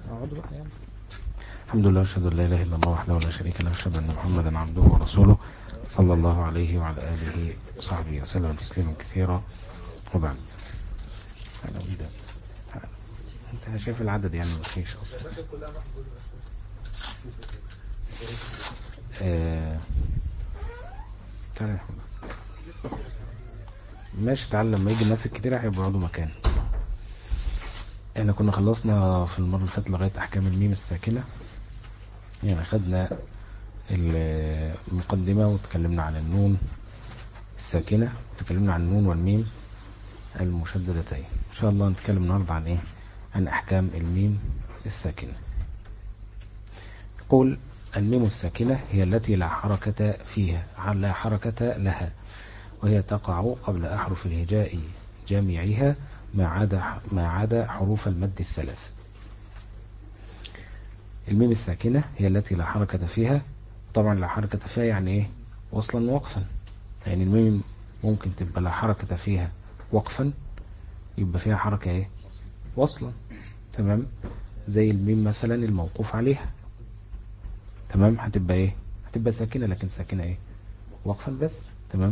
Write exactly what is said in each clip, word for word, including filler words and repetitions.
اقعد بقى يعني. الحمد لله، اشهد ان لا اله الا الله وحده لا شريك له، اشهد ان محمدا عبده ورسوله صلى الله عليه وعلى اله وصحبه وسلم تسليما كثيرا، وبعد. انا ده انت شايف العدد يعني مفيش اصلا. آه... تعالى يا حبيبي. ماشي، تعال لما يجي الناس الكتير هيبقوا يقعدوا مكان. احنا كنا خلصنا في المرة اللي فاتت لغاية احكام الميم الساكنة، يعني خدنا المقدمة وتكلمنا عن النون الساكنة وتكلمنا عن النون والميم المشددتين. ان شاء الله نتكلم النهاردة عن ايه؟ عن احكام الميم الساكنة. يقول: الميم الساكنة هي التي لا حركة فيها لا حركة لها، وهي تقع قبل أحرف الهجاء جميعها ما عدا ما عدا حروف المد الثلاث. الميم الساكنة هي التي لا حركة فيها. طبعا لا حركة فيها يعني ايه؟ وصلا ووقفا. يعني الميم ممكن تبقى لا حركة فيها وقفا، يبقى فيها حركة ايه؟ وصلا. تمام. زي الميم مثلا الموقوف عليها، تمام، هتبقى ايه؟ هتبقى ساكنة، لكن ساكنة ايه؟ وقفا بس. تمام.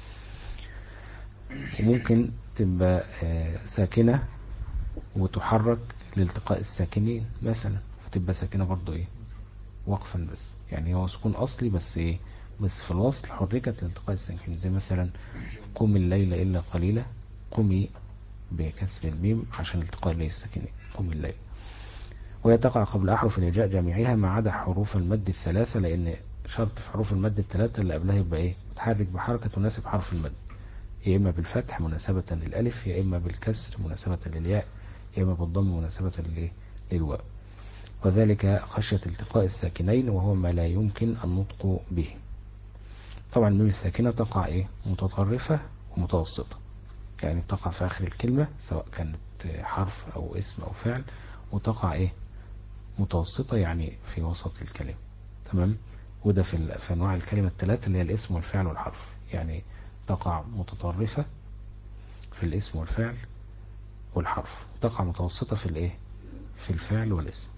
وممكن تبقى آه ساكنة وتحرك لالتقاء الساكنين مثلا، فتبقى ساكنة برضو ايه؟ وقفا بس. يعني هو سكون اصلي بس ايه؟ بس في الوصل حركت لالتقاء الساكنين. زي مثلا قم الليل الا قليلا، قمي بكسر الميم عشان التقاء الساكنين، قم الليل. وهي تقع قبل أحرف الهجاء جميعها ما عدا حروف المد الثلاثة، لأن شرط في حروف المد الثلاثة اللي قبلها يبقى إيه؟ متحرك بحركة تناسب حرف المد، يا إما بالفتح مناسبة للألف، يا إما بالكسر مناسبة للياء، يا إما بالضم مناسبة للواو، وذلك خشية التقاء الساكنين وهو ما لا يمكن النطق به. طبعا الميم الساكنة تقع إيه؟ متطرفة ومتوسطة، يعني تقع في آخر الكلمة سواء كانت حرف أو اسم أو فعل، وتقع إيه؟ متوسطة يعني في وسط الكلمة. تمام. وده في, في أنواع الكلمة الثلاثة اللي هي الاسم والفعل والحرف، يعني تقع متطرفة في الاسم والفعل والحرف، تقع متوسطة في الايه؟ في الفعل والاسم.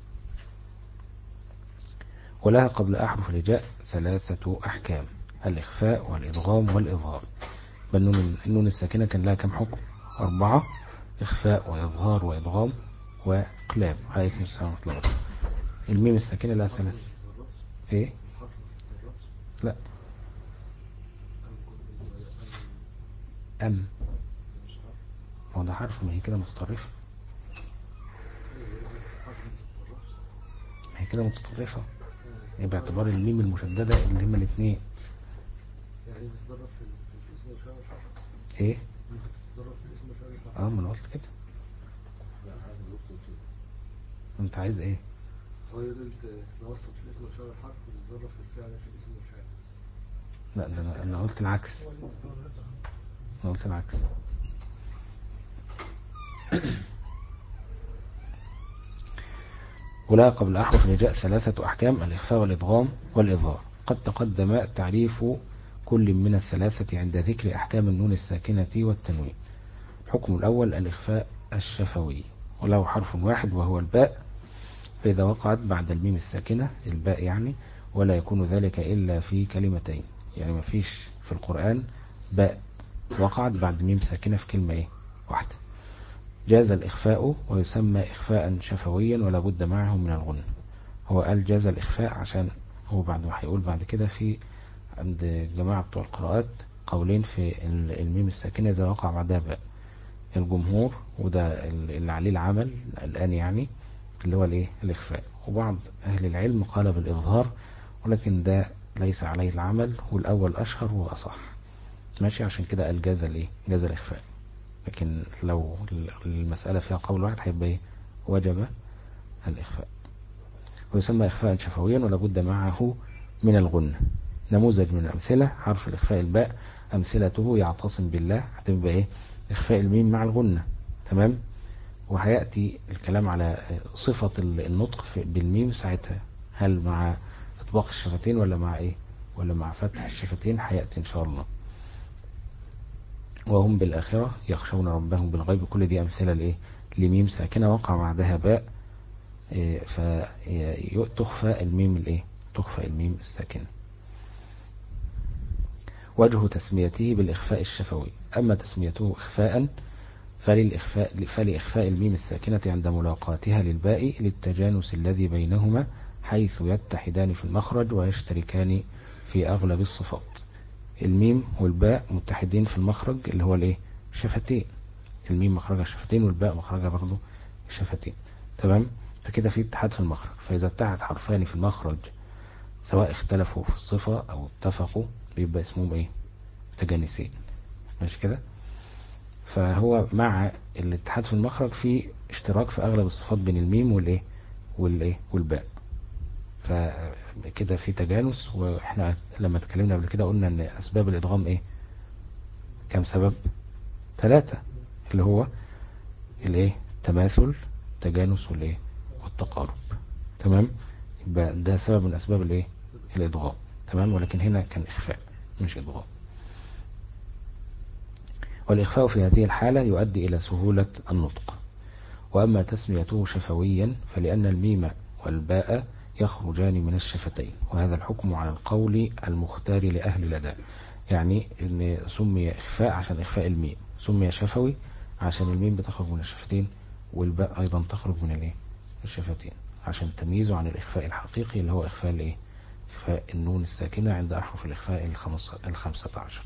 ولها قبل أحرف الهجاء ثلاثة أحكام: الإخفاء والإدغام والإظهار. بالنون النون الساكنة كان لها كم حكم؟ أربعة: إخفاء وإظهار وإدغام وإقلاب. عليكم السلام ورحمة الله وبركاته. الميم الساكنة لها ثلاثة. إيه؟ لا، أم. هو ده حرف، ما هي كده متطرفة، ما هي كده متطرفة يعني باعتبار الميم المشددة اللي هما الاثنين. يعني تتضرب في الاسم والفعل والحرف. ايه؟ تتضرب في الاسم والفعل والحرف. اه، ما انا قلت كده. انت عايز ايه؟ هو يقول توسط في الاسم والفعل والحرف وتتضرب في الفعل في الاسم والفعل. لا، ده انا انا قلت العكس. انا قلت العكس. ولا قبل أحرف الهجاء ثلاثة أحكام: الإخفاء والإدغام والإظهار. قد تقدم تعريف كل من الثلاثة عند ذكر أحكام النون الساكنة والتنوين. الحكم الأول: الإخفاء الشفوي، وله حرف واحد وهو الباء، فإذا وقعت بعد الميم الساكنة الباء يعني، ولا يكون ذلك إلا في كلمتين. يعني ما فيش في القرآن باء وقعت بعد ميم ساكنة في كلمة إيه؟ واحدة. جاز الإخفاء ويسمى إخفاء شفويا ولا بد معه من الغنة. هو قال جاز الإخفاء عشان هو بعد ما هيقول بعد كده في عند جماعة بتوع القراءات قولين في الميم الساكنة إذا وقع بعدها باء. الجمهور وده اللي عليه العمل الآن يعني اللي هو الايه؟ الإخفاء. وبعض أهل العلم قال بالإظهار، ولكن ده ليس عليه العمل، والأول أشهر وأصح. ماشي، عشان كده قال جاز الايه؟ جاز الإخفاء. لكن لو المسألة فيها قول واحد هيبقى ايه؟ وجب الإخفاء. ويسمى إخفاء شفويا ولا بد معه من الغنة. نموذج من الأمثلة: حرف الإخفاء الباء، أمثلته يعتصم بالله، هتبقى إيه؟ إخفاء الميم مع الغنة. تمام. وهيأتي الكلام على صفة النطق بالميم ساعتها، هل مع إطباق الشفتين ولا مع إيه؟ ولا مع فتح الشفتين، هيأتي إن شاء الله. وهم بالآخرة يخشون ربهم بالغيب. كل دي أمثلة لإيه؟ لميم ساكنة وقع بعدها باء فتخفى الميم الايه تخفى الميم الساكنة. وجه تسميته بالإخفاء الشفوي. أما تسميته إخفاء فللإخفاء فلإخفاء الميم الساكنة عند ملاقاتها للباء للتجانس الذي بينهما، حيث يتحدان في المخرج ويشتركان في أغلب الصفات. الميم والباء متحدين في المخرج اللي هو الايه شفتين. الميم مخرجها شفتين والباء مخرجها برضو شفتين. تمام. فكده في اتحاد في المخرج. فإذا اتحد حرفان في المخرج سواء اختلفوا في الصفة أو اتفقوا بيبقى اسمهم ايه متجانسين. ماشي كده. فهو مع الاتحاد في المخرج في اشتراك في أغلب الصفات بين الميم والايه والايه والباء. فكده في تجانس. واحنا لما اتكلمنا قبل كده قلنا ان اسباب الادغام ايه كم سبب؟ ثلاثة، اللي هو الايه تماثل تجانس والايه والتقارب. تمام. يبقى ده سبب من اسباب الايه الادغام. تمام. ولكن هنا كان اخفاء مش ادغام. والاخفاء في هذه الحالة يؤدي الى سهولة النطق. واما تسميته شفويا فلان الميم والباء يخرجان من الشفتين، وهذا الحكم على القول المختار لأهل الأداء. يعني ان سمي إخفاء عشان إخفاء الميم، سمي شفوي عشان الميم بتخرج من الشفتين والباء أيضا تخرج من الايه الشفتين، عشان تمييزه عن الإخفاء الحقيقي اللي هو إخفاء الايه إخفاء النون الساكنة عند أحرف الإخفاء الخمسة عشر.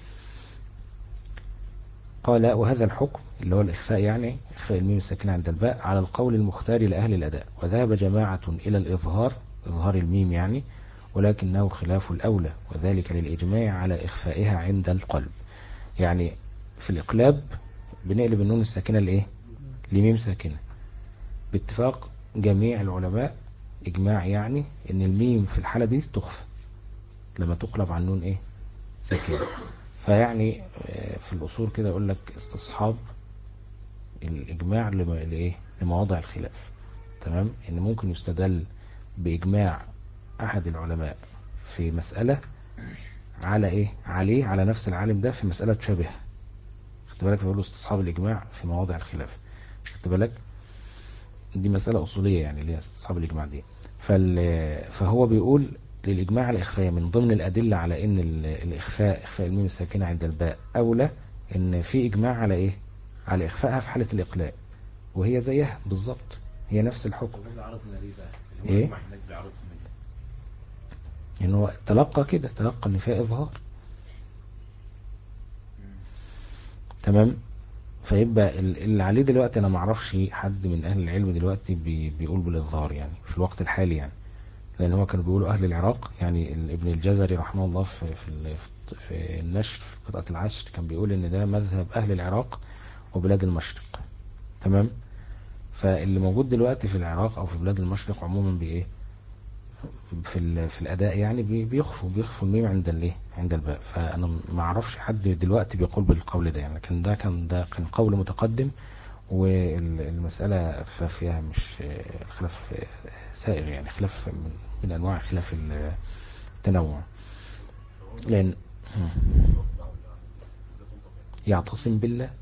قال وهذا الحكم اللي هو الإخفاء يعني إخفاء الميم الساكنة عند الباء على القول المختار لأهل الأداء. وذهب جماعة إلى الإظهار، إظهار الميم يعني، ولكنه خلاف الأولى، وذلك للإجماع على إخفائها عند القلب. يعني في الإقلاب بنقلب النون الساكنة لإيه لميم ساكنة باتفاق جميع العلماء، إجماع يعني إن الميم في الحالة دي تخفى لما تقلب عن نون إيه ساكنة. فيعني في الأصول كده يقول لك استصحاب الإجماع لإيه لمواضع الخلاف. تمام. إن ممكن يستدل بإجماع أحد العلماء في مسألة على إيه عليه على نفس العالم ده في مسألة تشابه. خدت بالك؟ بيقولوا استصحاب الإجماع في مواضع الخلاف. خدت بالك؟ دي مسألة أصولية يعني اللي هي استصحاب الإجماع دي. فهو بيقول للإجماع على الإخفاء من ضمن الأدلة على إن الإخفاء إخفاء الميم الساكنة عند الباء أولى، إن في إجماع على إيه على إخفائها في حالة الإقلاع، وهي زيها بالظبط، هي نفس الحكم. إيه إن هو تلقى كده تلقى إن فيها إظهار. تمام. فيبقى اللي عليه دلوقتي أنا معرفش حد من أهل العلم دلوقتي بي بيقول بالإظهار يعني في الوقت الحالي يعني، لأن هو كانوا بيقولوا أهل العراق يعني ابن الجزري رحمه الله في في في النشر في قراءة العشر كان بيقول إن ده مذهب أهل العراق وبلاد المشرق. تمام. فاللي موجود دلوقتي في العراق أو في بلاد المشرق عموما بإيه في في الأداء يعني بيخفوا بيخفوا الميم عند الايه عند الباء. فأنا ما أعرفش حد دلوقتي بيقول بالقول ده يعني، لكن ده كان ده كان قول متقدم، والمسألة خلاف فيها مش خلاف سائغ يعني، خلاف من, من أنواع خلاف التنوع. لأن يعتصم بالله،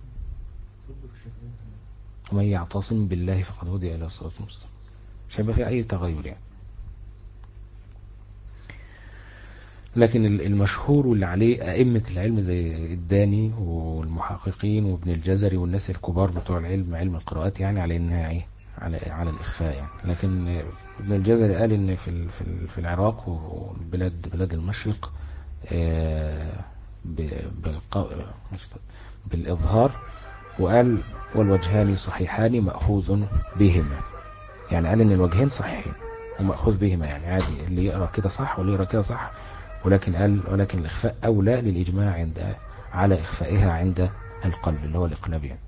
ومن يعتصم بالله فقد هدي إلى صراط مستقيم، مش هيبقى في أي تغير يعني. لكن المشهور واللي عليه أئمة العلم زي الداني والمحققين وابن الجزري والناس الكبار بتوع العلم علم القراءات يعني على إنها إيه على على الإخفاء يعني. لكن ابن الجزري قال إن في في في العراق وبلاد بلاد المشرق بالإظهار، وقال والوجهان صحيحان مأخوذ بهما. يعني قال إن الوجهين صحيحين ومأخوذ بهما، يعني عادي اللي يقرأ كده صح واللي يقرأ كده صح. ولكن قال ولكن الإخفاء أولى للإجماع عند على إخفائها عند القلب اللي هو الإقلاب يعني.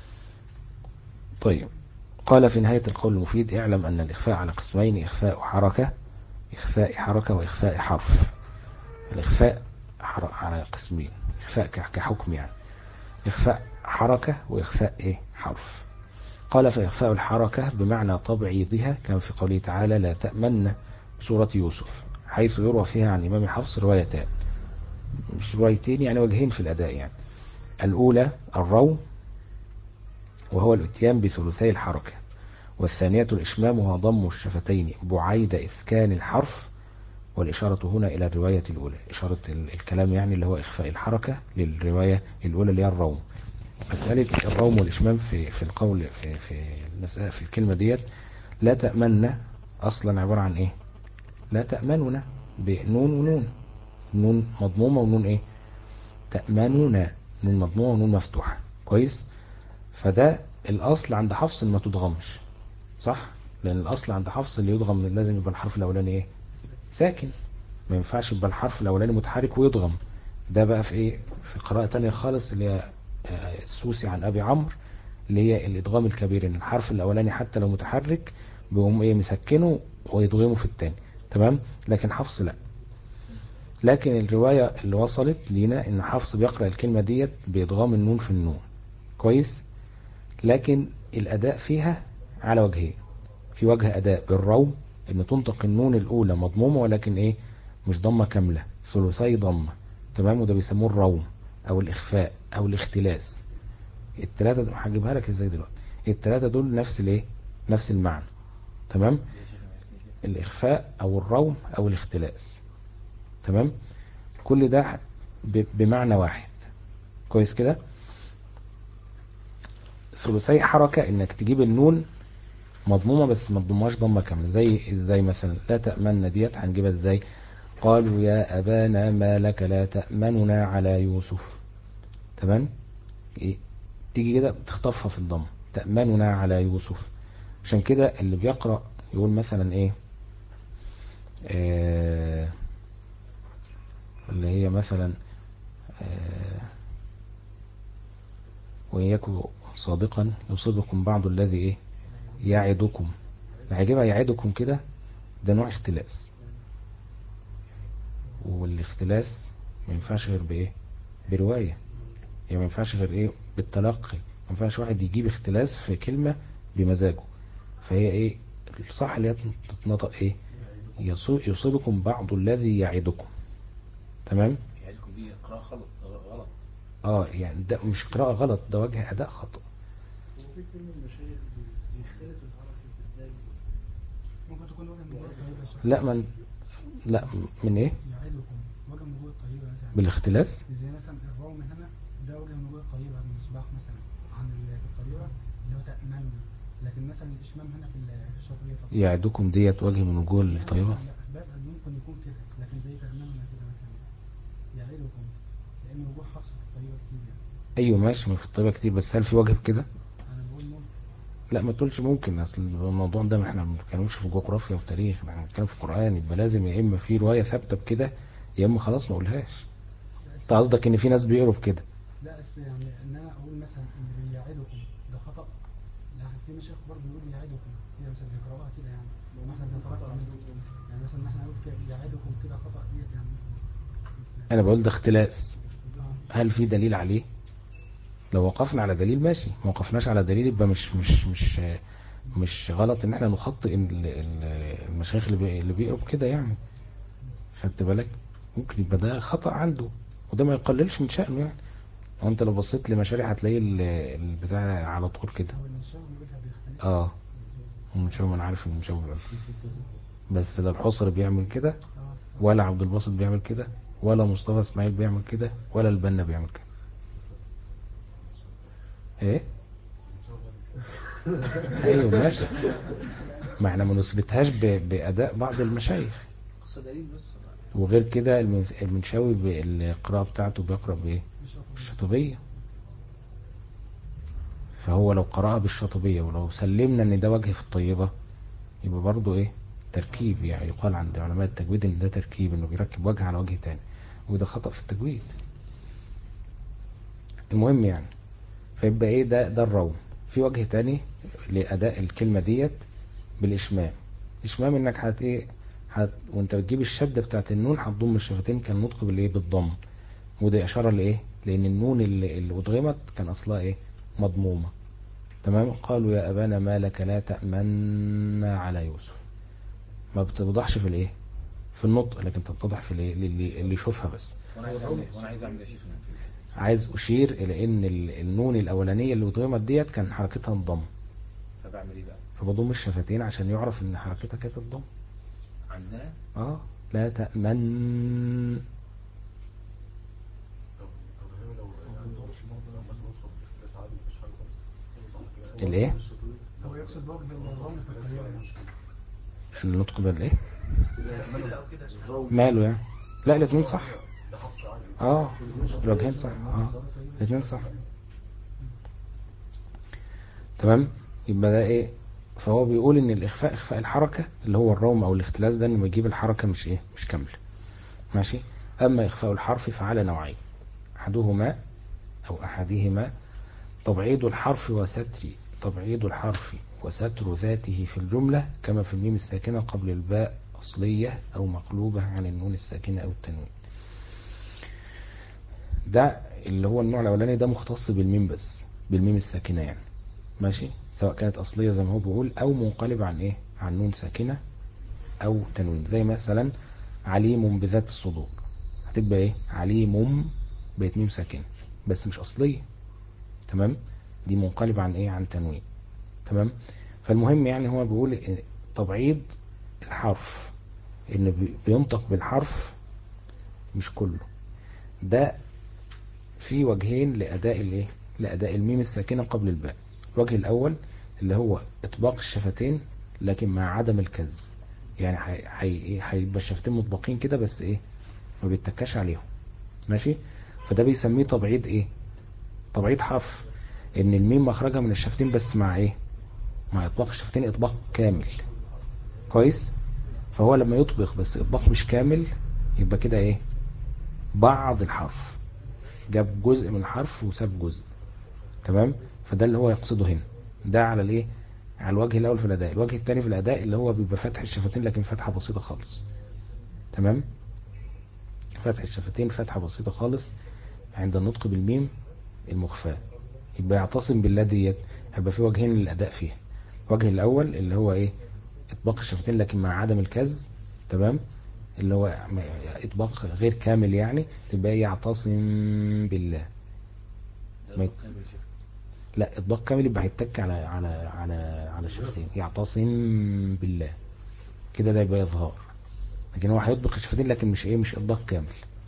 طيب. قال في نهاية القول المفيد اعلم أن الإخفاء على قسمين: إخفاء حركة إخفاء حركة وإخفاء حرف. الإخفاء على قسمين، إخفاء كحكم يعني، إخفاء حركة وإخفاء إيه حرف. قال فإخفاء الحركة بمعنى تبعيضها كما في قوله تعالى لا تأمن سورة يوسف، حيث يروى فيها عن إمام حفص روايتان، مش روايتين يعني وجهين في الأداء يعني. الأولى الرو وهو الاتيان بثلثي الحركة، والثانية الإشمام وهو ضم الشفتين بعيد إسكان الحرف، والإشارة هنا إلى الرواية الأولى، إشارة الكلام يعني اللي هو إخفاء الحركة للرواية الأولى اللي هي الروم. مسألة الروم والإشمام في في القول في في المسألة في الكلمة ديت، لا تأمن أصلا عبارة عن إيه؟ لا تأمننا بنون ونون، نون مضمومة ونون إيه؟ تأمننا، نون مضمومة ونون مفتوحة. كويس. فده الأصل عند حفص ما تضغمش، صح؟ لأن الأصل عند حفص اللي يضغم لازم يبقى الحرف الأولاني إيه؟ ساكن. ما ينفعش يبقى الحرف الأولاني متحرك ويضغم. ده بقى في إيه؟ في قراءة تانية خالص اللي هي السوسي عن أبي عمرو، اللي هي الإدغام الكبير، إن الحرف الأولاني حتى لو متحرك بيقوم إيه مسكنه ويضغمه في التاني. تمام. لكن حفص لا. لكن الرواية اللي وصلت لينا إن حفص بيقرأ الكلمة ديت بإدغام النون في النون. كويس. لكن الأداء فيها على وجهين. في وجه أداء بالروم، إن تنطق النون الأولى مضمومة ولكن إيه مش ضمة كاملة، ثلثي ضمة. تمام. وده بيسموه الروم أو الإخفاء أو الاختلاس. التلاتة دول هجيبها لك إزاي دلوقتي. التلاتة دول نفس الإيه نفس المعنى. تمام. الإخفاء أو الروم أو الاختلاس. تمام. كل ده بمعنى واحد. كويس كده. ثلثي حركة إنك تجيب النون مضمومة بس ما تضمهاش ضمة كاملة. زي ازاي مثلا لا تأمننا ديت هنجيبها ازاي؟ قالوا يا أبانا ما لك لا تأمننا على يوسف. تمام. إيه؟ تيجي كده بتخطفها في الضم، تأمننا على يوسف. عشان كده اللي بيقرأ يقول مثلا ايه آه اللي هي مثلا آه وإياكم صادقا يصيبكم بعض الذي ايه يعدكم. هيجيبها يعدكم كده، ده نوع اختلاس. والاختلاس ما ينفعش غير بايه برواية. يعني ما ينفعش غير ايه بالتلقي. ما ينفعش واحد يجيب اختلاس في كلمة بمزاجه. فهي ايه الصح اللي هي تتنطق ايه يصيبكم بعض الذي يعدكم. تمام. يعدكم دي قراءة غلط غلط. اه يعني ده مش قراءة غلط، ده وجه اداء خطأ. هو في كلمة المشايخ بيختلس الحرف في الدال، ممكن تكون وجه من جوه الطريقة. لا من لا من ايه يعيدكم وجه من جوه الطريقة مثلا بالاختلاس. زي مثلا الروم هنا ده وجه من جوه الطريقة المصباح مثلا عن الطريقة اللي هو تأمن. لكن مثلا الإشمام هنا في الشاطبية فقط. يعدكم ديت وجه من وجوه الطيبة. لا بسأل ممكن يكون كده، لكن زي تأمننا كده مثلا يعيدكم لأن وجوه حفص في الطريقة كتير يعني. ايوه ماشي، ما في الطيبة كتير، بس هل في وجه كده؟ أنا بقول ممكن. لا ما تقولش ممكن. اصل الموضوع ده احنا ما بنتكلمش في جغرافيا وتاريخ، احنا بنتكلم في القرآن. يبقى لازم يا اما في رواية ثابتة بكده يا اما خلاص ما اقولهاش. انت قصدك ان في ناس بيقروا بكده؟ لا بس يعني ان انا اقول مثلا ان بيعدكم ده خطأ. لا في مشايخ برضه بيقول يعدكم كده مثلا بيقراوها كده يعني. واحنا بنقراها يعني مثلا احنا نقول كده يعدكم كده خطأ ديت يعني. انا بقول ده اختلاس. هل في دليل عليه؟ لو وقفنا على دليل ماشي، ما وقفناش على دليل يبقى مش مش مش مش غلط ان احنا نخطئ ال- ال- المشايخ اللي بي- اللي بيقروا كده يعني. خدت بالك؟ ممكن يبقى ده خطأ عنده، وده ما يقللش من شأنه يعني. وانت لو بصيت لمشاريع هتلاقي ال- البتاع على طول كده. اه المشاوي انا عارف ان المشاوي بيعمل، بس لا الحصري بيعمل كده، ولا عبد الباسط بيعمل كده، ولا مصطفى اسماعيل بيعمل كده، ولا البنا بيعمل كده. ايه ايوه ماشي. ما احنا ما نثبتهاش ب- بأداء بعض المشايخ. وغير كده الم- المنشاوي بالقراءة بتاعته بيقرأ بايه بالشاطبية. فهو لو قرأها بالشاطبية ولو سلمنا ان ده وجه في الطيبة يبقى برضو ايه تركيب. يعني يقال عند علماء التجويد ان ده تركيب، انه بيركب وجه على وجه تاني، وده خطأ في التجويد. المهم يعني فيبقى ايه ده ده الروم. في وجه تاني لأداء الكلمة ديت بالإشمام. إشمام انك هت ايه هت وانت بتجيب الشدة بتاعت النون هتضم الشفتين كان نطق بالايه بالضم. وده إشارة لإيه لأن النون اللي, اللي أدغمت كان أصلها إيه مضمومة. تمام. قالوا يا أبانا ما لك لا تأمن على يوسف. ما بتوضحش في الإيه في النطق، لكن تتضح في الإيه اللي, اللي يشوفها بس. وانا عايز اعمل وانا عايز اعمل ايه يا شيخنا؟ عايز أشير إلى إن ال- النون الأولانية اللي أدغمت ديت كان حركتها انضم. طب اعمل ايه بقى؟ فبضم الشفتين عشان يعرف ان حركتها كانت الضم. عنا اه لا تأمن. الايه هو يقصد وجه الضم في القيام يعني. النطق بالايه ماله يعني؟ لا الاثنين صح. اه الوجهين صح. اه الاثنين صح. تمام. يبقى ده ايه؟ فهو بيقول ان الاخفاء اخفاء الحركة اللي هو الروم او الاختلاس ده انه يجيب الحركة مش ايه مش كاملة. ماشي. اما اخفاء الحرف فعلى نوعين، احدهما او احدهما تبعيد الحرف وستر تبعيد الحرف وستر ذاته في الجملة كما في الميم الساكنة قبل الباء أصلية أو مقلوبة عن النون الساكنة أو التنوين. ده اللي هو النوع الأولاني، ده مختص بالميم بس، بالميم الساكنة يعني. ماشي. سواء كانت أصلية زي ما هو بيقول أو منقلب عن إيه عن نون ساكنة أو تنوين. زي مثلا عليم بذات الصدور، هتبقى إيه عليم بقت ميم ساكنة بس مش أصلية. تمام. دي منقلب عن إيه عن تنوين. تمام. فالمهم يعني هو بيقول تبعيد الحرف ان بينطق بالحرف مش كله. ده في وجهين لأداء الايه لأداء الميم الساكنة قبل الباء. الوجه الأول اللي هو إطباق الشفتين لكن مع عدم الكز، يعني هيبقى الشفتين مطبقين كده بس ايه ما بيتكاش عليهم. ماشي. فده بيسميه تبعيد ايه تبعيد حرف، ان الميم مخرجها من الشفتين بس مع ايه مع إطباق الشفتين إطباق كامل. كويس. فهو لما يطبق بس إطباق مش كامل يبقى كده ايه بعض الحرف، جاب جزء من الحرف وساب جزء. تمام. فده اللي هو يقصده هنا. ده على الايه على الوجه الاول في الاداء. الوجه الثاني في الاداء اللي هو بيبقى فتح الشفتين لكن فتحة بسيطة خالص. تمام. فتح الشفتين فتحة بسيطة خالص عند النطق بالميم المخفاة. يبقى يعتصم بالله ديت. هيبقى في وجهين للاداء فيها. الوجه الاول اللي هو ايه اطباق الشفتين لكن مع عدم الكز. تمام. اللي هو اطباق غير كامل يعني تبقى يعتصم بالله. ما يت... لا اطباق كامل يبقى هيتك على على على على الشفتين يعتصم بالله كده، ده يبقى اظهار. لكن هو هيطبق الشفتين لكن مش ايه مش اطباق كامل،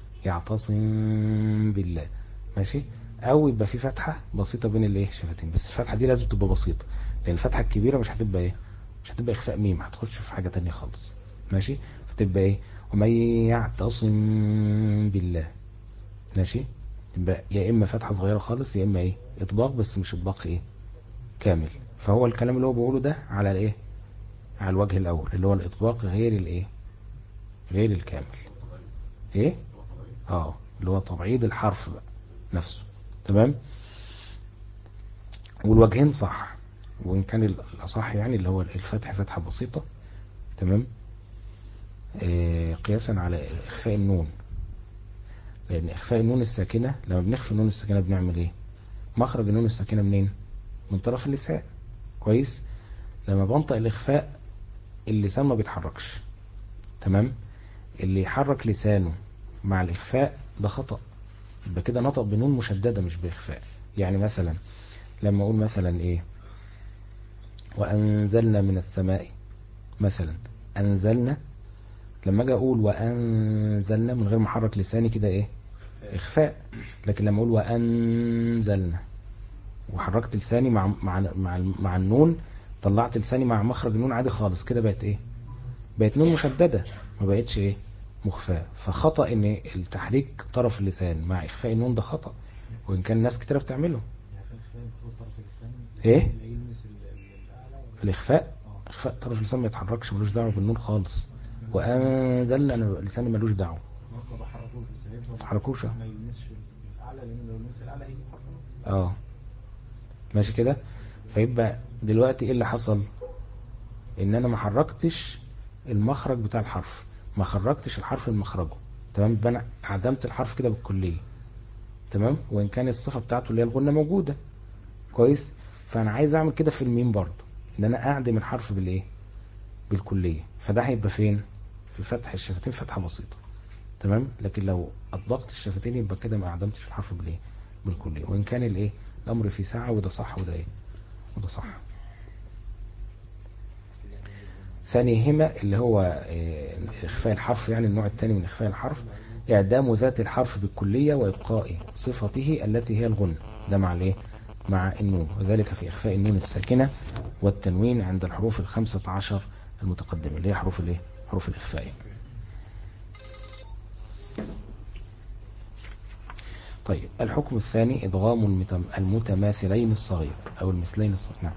يعتصم بالله. ماشي. او يبقى في فتحة بسيطة بين الايه الشفتين، بس الفتحة دي لازم تبقى بسيطة لان الفتحة الكبيرة مش هتبقى ايه مش هتبقى اخفاء ميم، هتخش في حاجة تانية خالص. ماشي. فتبقى ايه ومن يعتصم بالله. ماشي. تبقى يا اما فتحة صغيرة خالص يا اما ايه اطباق بس مش اطباق ايه كامل. فهو الكلام اللي هو بيقوله ده على الايه على الوجه الاول اللي هو الاطباق غير الايه غير الكامل. ايه اه اللي هو تبعيد الحرف بقى نفسه. تمام. والوجهين صح، وان كان الاصح يعني اللي هو الفتح فتحة بسيطة. تمام. آه قياسا على اخفاء النون، لان اخفاء النون الساكنة لما بنخفي النون الساكنة بنعمل ايه مخرج النون الساكنة منين من طرف اللسان. كويس. لما بنطق الاخفاء اللسان ما بيتحركش. تمام. اللي يحرك لسانه مع الاخفاء ده خطأ، يبقى كده نطق بنون مشددة مش باخفاء. يعني مثلا لما اقول مثلا ايه وانزلنا من السماء مثلا انزلنا، لما اجي اقول وانزلنا من غير ما احرك لساني كده ايه اخفاء. لكن لما اقول وانزلنا وحركت لساني مع مع مع, مع النون، طلعت لساني مع مخرج النون عادي خالص كده بقت ايه بقت نون مشددة ما بقتش ايه مخفاة. فخطأ ان التحريك طرف اللسان مع اخفاء النون ده خطأ، وان كان ناس كتير بتعمله. ايه الاخفاء اخفاء طرف اللسان ما يتحركش ملوش دعوه بالنون خالص. وانزلنا انا لساني ملوش دعوه ما بحركوش بس ما تحركوش. ما يلمسش الاعلى لان لو لمس الاعلى هيجي اه ماشي كده. فيبقى دلوقتي ايه اللي حصل ان انا ما حركتش المخرج بتاع الحرف، ما خرجتش الحرف المخرجه. تمام. يبقى انا عدمت الحرف كده بالكليه. تمام. وان كان الصفه بتاعته اللي هي الغنه موجوده. كويس. فانا عايز اعمل كده في الميم برضو ان انا اعدم الحرف بالايه بالكليه. فده هيبقى فين في فتح الشفتين فتحه بسيطه. تمام. لكن لو اطبقت الشفتين يبقى كده ما اعدمتش الحرف بالايه بالكليه، وان كان الايه الامر فيه ساعه وده صح وده ايه وده صح. ثانيهما اللي هو آه، إخفاء الحرف، يعني النوع الثاني من إخفاء الحرف إعدام ذات الحرف بالكلية وإبقاء صفته التي هي الغنة. ده مع الايه؟ مع النون، وذلك في إخفاء النون الساكنة والتنوين عند الحروف الخمسة عشر المتقدمة اللي هي حروف الايه؟ حروف الإخفاء. طيب الحكم الثاني إدغام المتم- المتماثلين الصغير أو المثلين الصغير. نعم،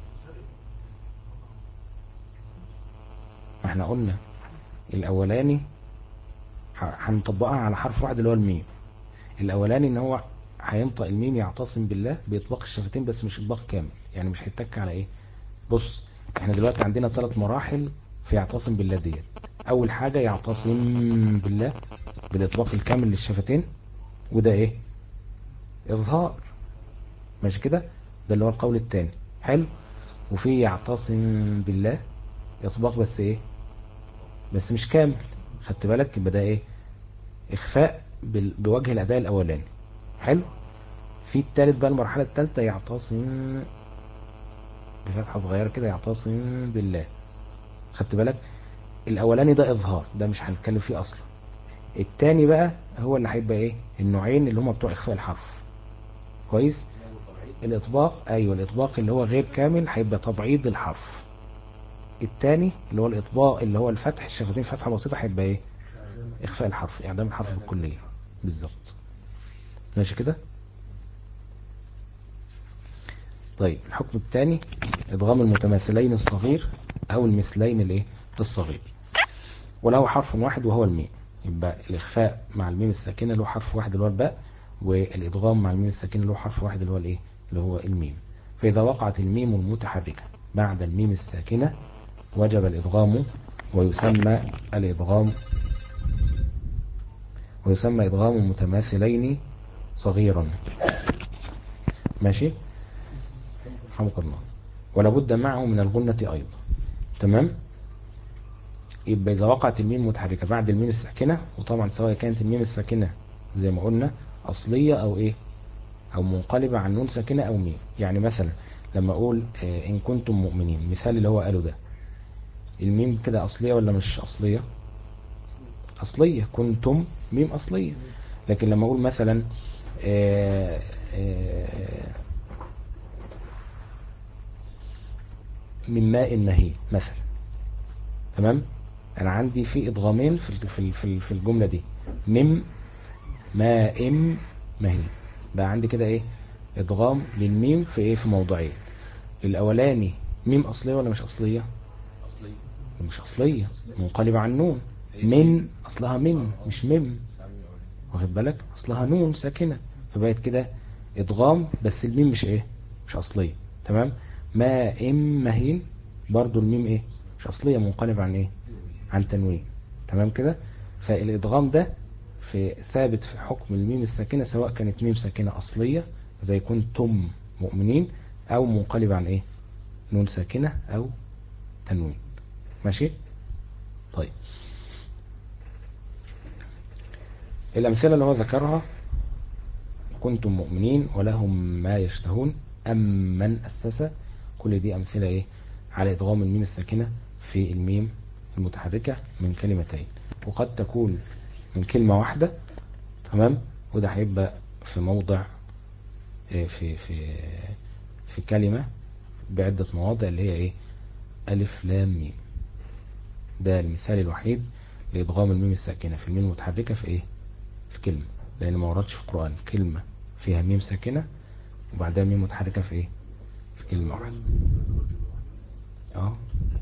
ما احنا قلنا الأولاني ه- هنطبقها على حرف واحد اللي هو الميم. الأولاني إن هو هينطق الميم يعتصم بالله بإطباق الشفتين بس مش إطباق كامل، يعني مش هيتك على إيه. بص، احنا دلوقتي عندنا ثلاث مراحل في يعتصم بالله ديت. أول حاجة يعتصم بالله بالإطباق الكامل للشفتين، وده إيه؟ إظهار، ماشي كده؟ ده اللي هو القول الثاني. حلو. وفي يعتصم بالله إطباق بس إيه؟ بس مش كامل، خدت بالك؟ يبقى ده إيه؟ إخفاء بال- بوجه الأداء الأولاني. حلو. في التالت بقى المرحلة التالتة يعتصم بفتحة صغيرة كده، يعتصم بالله، خدت بالك؟ الأولاني ده إظهار، ده مش هنتكلم فيه أصلا. التاني بقى هو اللي هيبقى إيه؟ النوعين اللي هم بتوع إخفاء الحرف. كويس. الإطباق، أيوة الإطباق اللي هو غير كامل هيبقى تبعيض الحرف. التاني اللي هو الإطباق اللي هو الفتح الشفتين فتحة بسيطة هيبقى إيه؟ إخفاء الحرف، إعدام الحرف بالكلية. بالظبط. ماشي كده؟ طيب الحكم الثاني إدغام المتماثلين الصغير أو المثلين الإيه؟ الصغير، وله حرف واحد وهو الميم. يبقى الإخفاء مع الميم الساكنة له حرف واحد اللي هو الباء، والإدغام مع الميم الساكنة له حرف واحد اللي هو الإيه؟ اللي هو الميم. فإذا وقعت الميم المتحركة بعد الميم الساكنة وجب الإدغام، ويسمى الإدغام ويسمى إدغام المتماثلين صغيرا. ماشي، رحمك الله. ولا بد معه من الغنة أيضا. تمام. يبقى إذا وقعت الميم متحركة بعد الميم الساكنة، وطبعا سواء كانت الميم الساكنة زي ما قلنا أصلية أو إيه، أو منقلبة عن نون ساكنة أو ميم. يعني مثلا لما أقول آه إن كنتم مؤمنين، مثال اللي هو قاله ده، الميم كده أصلية ولا مش أصلية؟ أصلية. كنتم ميم أصلية. لكن لما أقول مثلا آه آه من ماء مهين مثلا، تمام، انا عندي في ادغامين في في في في الجمله دي، مم ماء مهين. بقى عندي كده ايه؟ ادغام للميم في ايه؟ في موضعين. الاولاني ميم اصليه ولا مش اصليه؟ اصلي. مش اصليه، منقلبه عن نون. من اصلها من مش ميم، واخد بالك؟ اصلها نون ساكنه، فبقت كده ادغام بس الميم مش ايه؟ مش اصليه. تمام. ماء مهين برضو الميم ايه؟ مش اصليه، منقلب عن ايه؟ عن تنوين. تمام كده. فالادغام ده في ثابت في حكم الميم الساكنه، سواء كانت ميم ساكنه اصليه زي كنتم مؤمنين، او منقلب عن ايه؟ نون ساكنه او تنوين. ماشي. طيب الامثله اللي هو ذكرها: كنتم مؤمنين ولهم ما يشتهون، أم من أسس. كل دي أمثلة إيه؟ على إدغام الميم الساكنة في الميم المتحركة من كلمتين، وقد تكون من كلمة واحدة. تمام. وده هيبقى في موضع في في في كلمة بعدة مواضع اللي هي إيه؟ ألف لام ميم. ده المثال الوحيد لإدغام الميم الساكنة في الميم المتحركة في إيه؟ في كلمة، لأن ما وردش في القرآن كلمة فيها ميم ساكنة وبعدها ميم متحركة في ايه؟ في كلمة واحدة. اه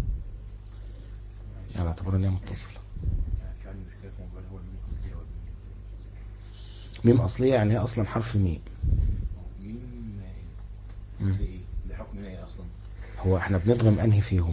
يعني اعتبر ان هي متصلة. في عندي مشكلة في موضوع هو الميم أصلية ولا ميم اصلية يعني هي اصلا حرف ميم. ميم مم. ده ايه؟ ده حكم ايه أصلا؟ هو احنا بنضغم انهي فيهم؟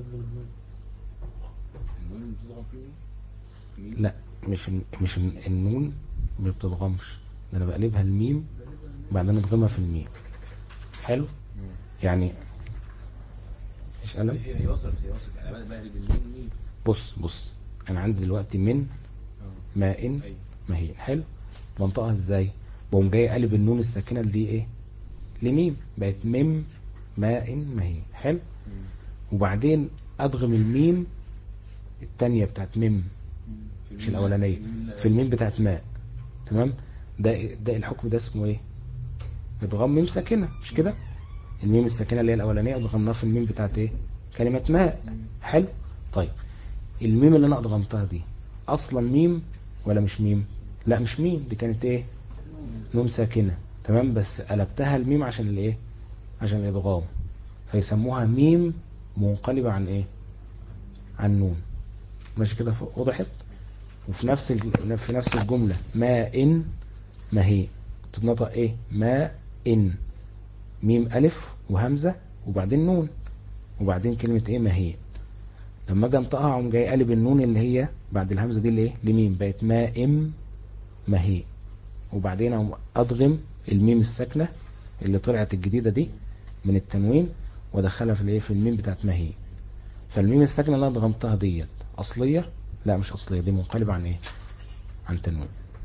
النون بتضغم فيه ميم؟ لا، مش مش النون ما بتضغمش، ده انا بقلبها الميم وبعدين اضغمها في الميم. حلو. مم. يعني ايش قلم؟ هي هي وصلت هي وصلت انا بقى بقلب النون ميم. بص بص انا عندي دلوقتي من اه ماء ايوه. مهين. حلو. منطقها ازاي؟ بقوم جاي قلب النون الساكنة دي ايه؟ لميم، بقت ميم ماء مهين. حلو. مم. وبعدين ادغم الميم التانية بتاعت ميم مش الاولانية في الميم بتاعت ماء. تمام. ده ده الحكم ده اسمه ايه؟ ادغام ميم ساكنة مش كده؟ الميم الساكنة اللي هي الاولانية ادغمناها في الميم بتاعت ايه؟ كلمة ماء. حلو. طيب الميم اللي انا ادغمتها دي اصلا ميم ولا مش ميم؟ لا مش ميم، دي كانت ايه؟ نون ساكنة. تمام. بس قلبتها الميم عشان الايه؟ عشان الادغام، فيسموها ميم منقلبة عن ايه؟ عن نون. ماشي كده؟ وضحت. وفي نفس ال... في نفس الجملة ما إن ما هي تتنطق ايه؟ ما إن، ميم ألف وهمزة وبعدين نون وبعدين كلمة ايه؟ ما هي. لما اجي انطقها اقوم جاي قلب النون اللي هي بعد الهمزة دي اللي ايه؟ لميم، بقت ما إم ما هي. وبعدين اقوم ادغم الميم الساكنة اللي طلعت الجديدة دي من التنوين وادخلها في الايه؟ في الميم بتاعت ما هي. فالميم الساكنة اللي انا ادغمتها ديت اصلية؟ لا مش اصلية، دي منقلبة عن ايه؟ عن تنوين.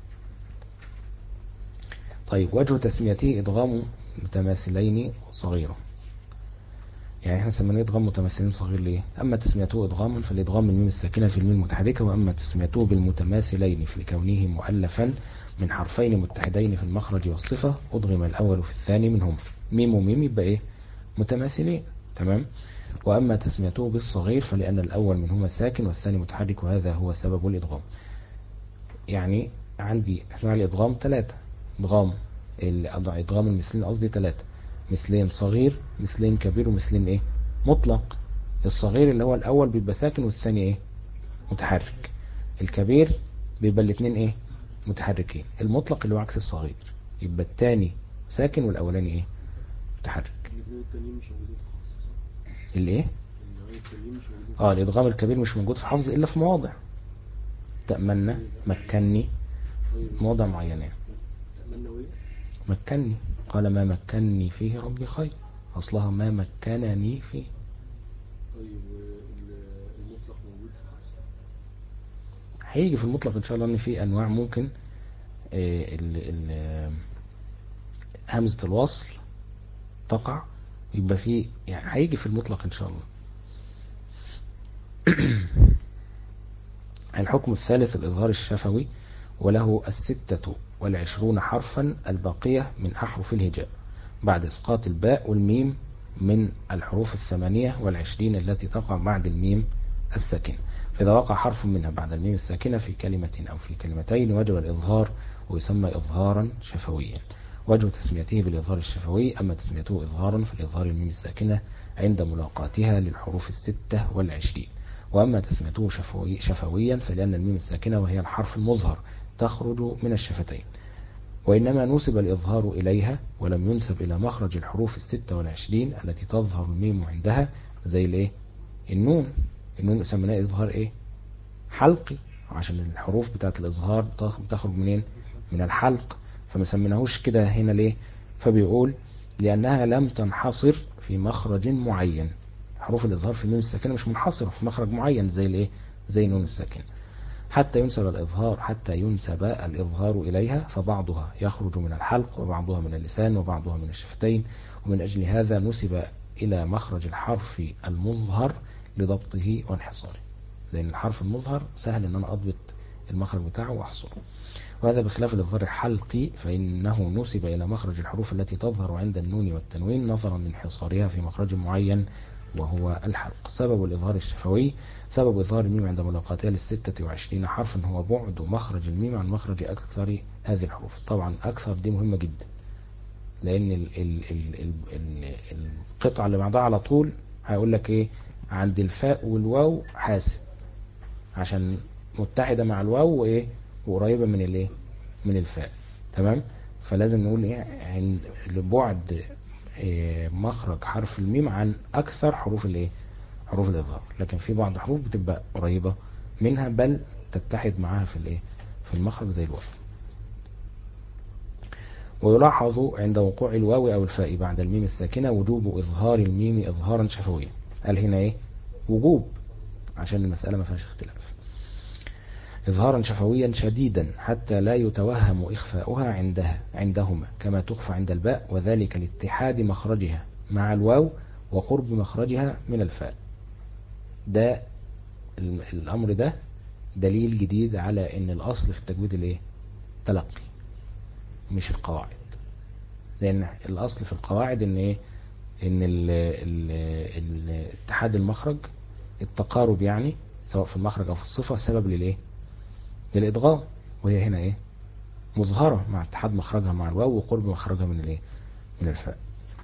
طيب وجه تسميته ادغام متماثلين صغيرة. يعني احنا سميناه ادغام متماثلين صغير ليه؟ اما تسميته ادغاما فالادغام الميم الساكنة في الميم المتحركة، واما تسميته بالمتماثلين في كونه مؤلفا من حرفين متحدين في المخرج والصفة ادغم الاول في الثاني منهما. ميم وميم يبقى ايه؟ متماثلين. تمام. واما تسميته بالصغير فلان الاول منهما ساكن والثاني متحرك، وهذا هو سبب الادغام. يعني عندي انواع الادغام ثلاثة. ادغام ادغام المثلين قصدي ثلاثة: مثلين صغير، مثلين كبير، ومثلين ايه؟ مطلق. الصغير اللي هو الاول بيبقى ساكن والثاني ايه؟ متحرك. الكبير بيبقى الاثنين ايه؟ متحركين. المطلق اللي هو عكس الصغير، يبقى الثاني ساكن والاولاني ايه؟ متحرك. الايه؟ اه الادغام الكبير مش موجود في حفظ الا في مواضع. تأمنا، مكني، مواضع معينة. مكني، قال ما مكني فيه ربي خير، أصلها ما مكنني فيه. طيب المطلق موجود في الحفظ؟ هيجي في المطلق إن شاء الله إن في أنواع ممكن آه ال ال همزة الوصل تقع، يبقى فيه يعني هيجي في المطلق إن شاء الله. الحكم الثالث الإظهار الشفوي، وله الستة والعشرون حرفا الباقية من أحرف الهجاء بعد إسقاط الباء والميم من الحروف الثمانية والعشرين التي تقع بعد الميم الساكنة. فإذا وقع حرف منها بعد الميم الساكنة في كلمة أو في كلمتين وجب الإظهار، ويسمى إظهارا شفويا. وجه تسميته بالإظهار الشفوي: أما تسميته إظهارا فالإظهار الميم الساكنة عند ملاقاتها للحروف الستة والعشرين. وأما تسميته شفوي شفويا فلأن الميم الساكنة وهي الحرف المظهر تخرج من الشفتين، وإنما نسب الإظهار إليها ولم ينسب إلى مخرج الحروف الستة والعشرين التي تظهر الميم عندها، زي الإيه؟ النون. النون سميناه إظهار إيه؟ حلقي، عشان الحروف بتاعت الإظهار بتخرج منين؟ من الحلق. فما سميناهوش كده هنا ليه؟ فبيقول لأنها لم تنحصر في مخرج معين. حروف الإظهار في الميم الساكنة مش منحصرة في مخرج معين زي الإيه؟ زي النون الساكنة. حتى ينسب الإظهار حتى ينسب الإظهار إليها، فبعضها يخرج من الحلق وبعضها من اللسان وبعضها من الشفتين، ومن أجل هذا نسب إلى مخرج الحرف المظهر لضبطه وانحصاره، لأن الحرف المظهر سهل أن أنا أضبط المخرج بتاعه وأحصره. وهذا بخلاف الإظهار الحلقي فإنه نسب إلى مخرج الحروف التي تظهر عند النون والتنوين نظرا لانحصارها في مخرج معين وهو الحلق. سبب الإظهار الشفوي: سبب إظهار الميم عند ملاقاتها للستة وعشرين حرفا هو بعد مخرج الميم عن مخرج أكثر هذه الحروف. طبعا أكثر دي مهمة جدا، لأن ال ال ال ال ال القطعة اللي بعدها على طول هيقول لك إيه؟ عند الفاء والواو حاسب، عشان متحدة مع الواو وإيه؟ وقريبة من الإيه؟ من الفاء. تمام. فلازم نقول إيه؟ عند لبعد إيه مخرج حرف الميم عن أكثر حروف الإيه؟ حروف الإظهار. لكن في بعض حروف بتبقى قريبة منها بل تتحد معها في الإيه؟ في المخرج زي الواو. ويلاحظ عند وقوع الواو أو الفاء بعد الميم الساكنة وجوب إظهار الميم إظهارا شفويا. قال هنا إيه؟ وجوب، عشان المسألة ما فيهاش اختلاف. إظهارا شفويا شديدا حتى لا يتوهم إخفاؤها عندها عندهما كما تخفى عند الباء، وذلك لاتحاد مخرجها مع الواو وقرب مخرجها من الفاء. ده الأمر ده دليل جديد على ان الأصل في التجويد الايه؟ تلقي مش القواعد. لأن الأصل في القواعد ان ايه؟ ان ال ال ال اتحاد المخرج، التقارب يعني سواء في المخرج او في الصفة سبب للايه؟ للإدغام. وهي هنا ايه؟ مظهرة مع اتحاد مخرجها مع الواو وقرب مخرجها من الايه؟ من الفاء.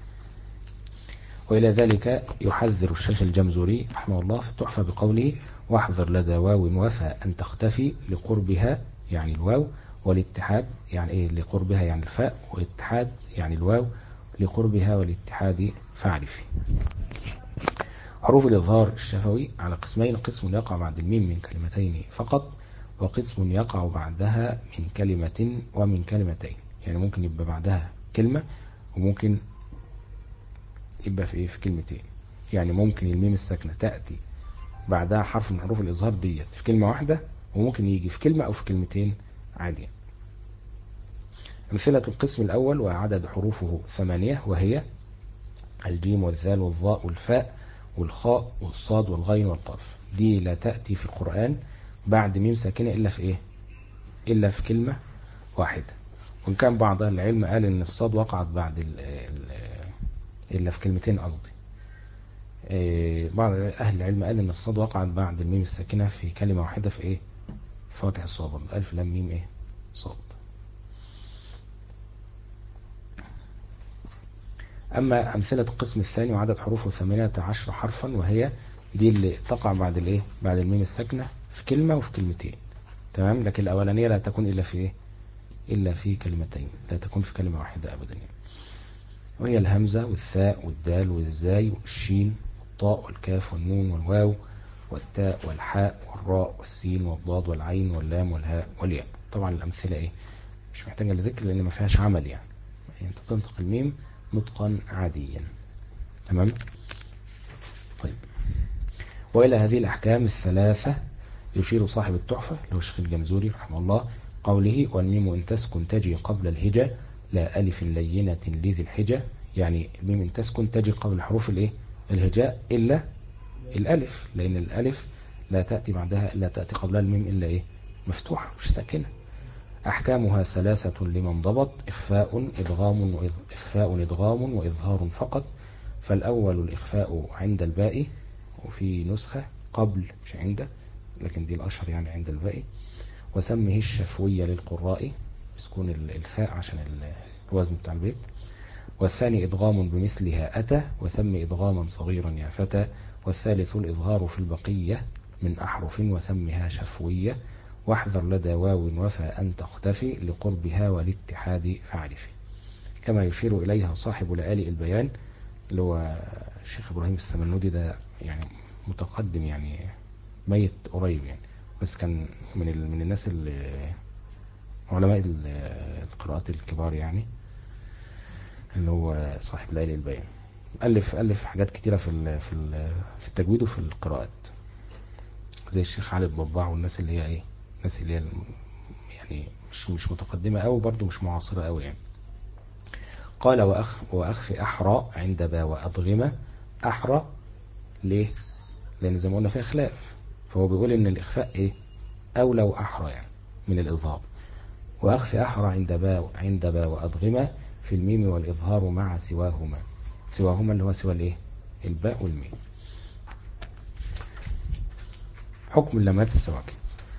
وإلى ذلك يحذر الشيخ الجمزوري رحمه الله في التحفة بقوله: واحذر لدى واو وفاء أن تختفي لقربها يعني الواو، والاتحاد يعني ايه؟ لقربها يعني الفاء، والاتحاد يعني الواو، لقربها والاتحاد فاعرفي. حروف الإظهار الشفوي على قسمين: قسم يقع بعد الميم من كلمتين فقط، وقسم يقع بعدها من كلمة ومن كلمتين. يعني ممكن يبقى بعدها كلمة وممكن يبقى في ايه؟ في كلمتين. يعني ممكن الميم الساكنة تأتي بعدها حرف من حروف الإظهار ديت في كلمة واحدة، وممكن يجي في كلمة أو في كلمتين عادية. أمثلة القسم الأول وعدد حروفه ثمانية، وهي الجيم والذال والظاء والفاء والخاء والصاد والغين والقاف. دي لا تأتي في القرآن بعد ميم ساكنة إلا في إيه؟ إلا في كلمة واحدة. وإن كان بعض أهل العلم قال إن الصاد وقعت بعد ال ال إلا في كلمتين قصدي. بعض أهل العلم قال إن الصاد وقعت بعد الميم الساكنة في كلمة واحدة في إيه؟ فاتح الصاد، ألف لام ميم إيه؟ صاد. أما أمثلة القسم الثاني وعدد حروفه ثمانية عشر حرفا، وهي دي اللي تقع بعد الإيه؟ بعد الميم الساكنة في كلمة وفي كلمتين. تمام. لكن الأولانية لا تكون إلا في إيه؟ إلا في كلمتين، لا تكون في كلمة واحدة أبدا. وهي الهمزة والثاء والدال والزاي والشين والطاء والكاف والنون والواو والتاء والحاء والراء والسين والضاد والعين واللام والهاء والياء. طبعا الأمثلة إيه؟ مش محتاجة لذكر لأن ما فيهاش عمل يعني. أنت تنطق الميم نطقا عاديا. تمام. طيب، وإلى هذه الأحكام الثلاثة يشير صاحب التحفة اللي هو الشيخ الجمزوري رحمه الله قوله: والميم إن تسكن تجي قبل الهجة لا ألف لينة لذي الحجة. يعني الميم إن تسكن تجي قبل حروف الايه؟ الهجاء إلا الألف، لأن الألف لا تأتي بعدها لا تأتي قبلها الميم إلا إيه؟ مفتوحة مش ساكنة. أحكامها ثلاثة لمن ضبط: إخفاء إدغام وإظ... إخفاء إدغام وإظهار فقط. فالأول الإخفاء عند الباء، وفي نسخة قبل مش عند، لكن دي الأشهر يعني عند الباء. وسمه الشفوية للقراء بسكون الفاء عشان الوزن بتاع البيت. والثاني إدغام بمثلها أتى، وسمي إدغاما صغيرا يا فتى. والثالث الإظهار في البقية من أحرف، وسمها شفوية. واحذر لدى واو وفاء أن تختفي لقربها والاتحاد فاعرفي. كما يشير إليها صاحب لآلئ البيان اللي هو الشيخ إبراهيم السمنودي، ده يعني متقدم يعني ميت قريب يعني، بس كان من ال... من الناس اللي علماء القراءات الكبار يعني، اللي هو صاحب لآلئ البيان. ألف ألف حاجات كتيرة في ال... في ال... في التجويد وفي القراءات، زي الشيخ علي الضباع والناس اللي هي ايه، الناس اللي هي يعني مش مش متقدمة أوي برضو مش معاصرة أوي يعني. قال: وأخ وأخف أحرى عند با وأضغمة. أحرى ليه؟ لأن زي ما قلنا فيها خلاف، فهو بيقول إن الإخفاء إيه؟ أولى وأحرى يعني من الإظهار. وأخف أحرى عند با عند با وأضغمة في الميم والإظهار مع سواهما. سواهما اللي هو سوى الإيه؟ الباء والميم. حكم اللمات السواكن.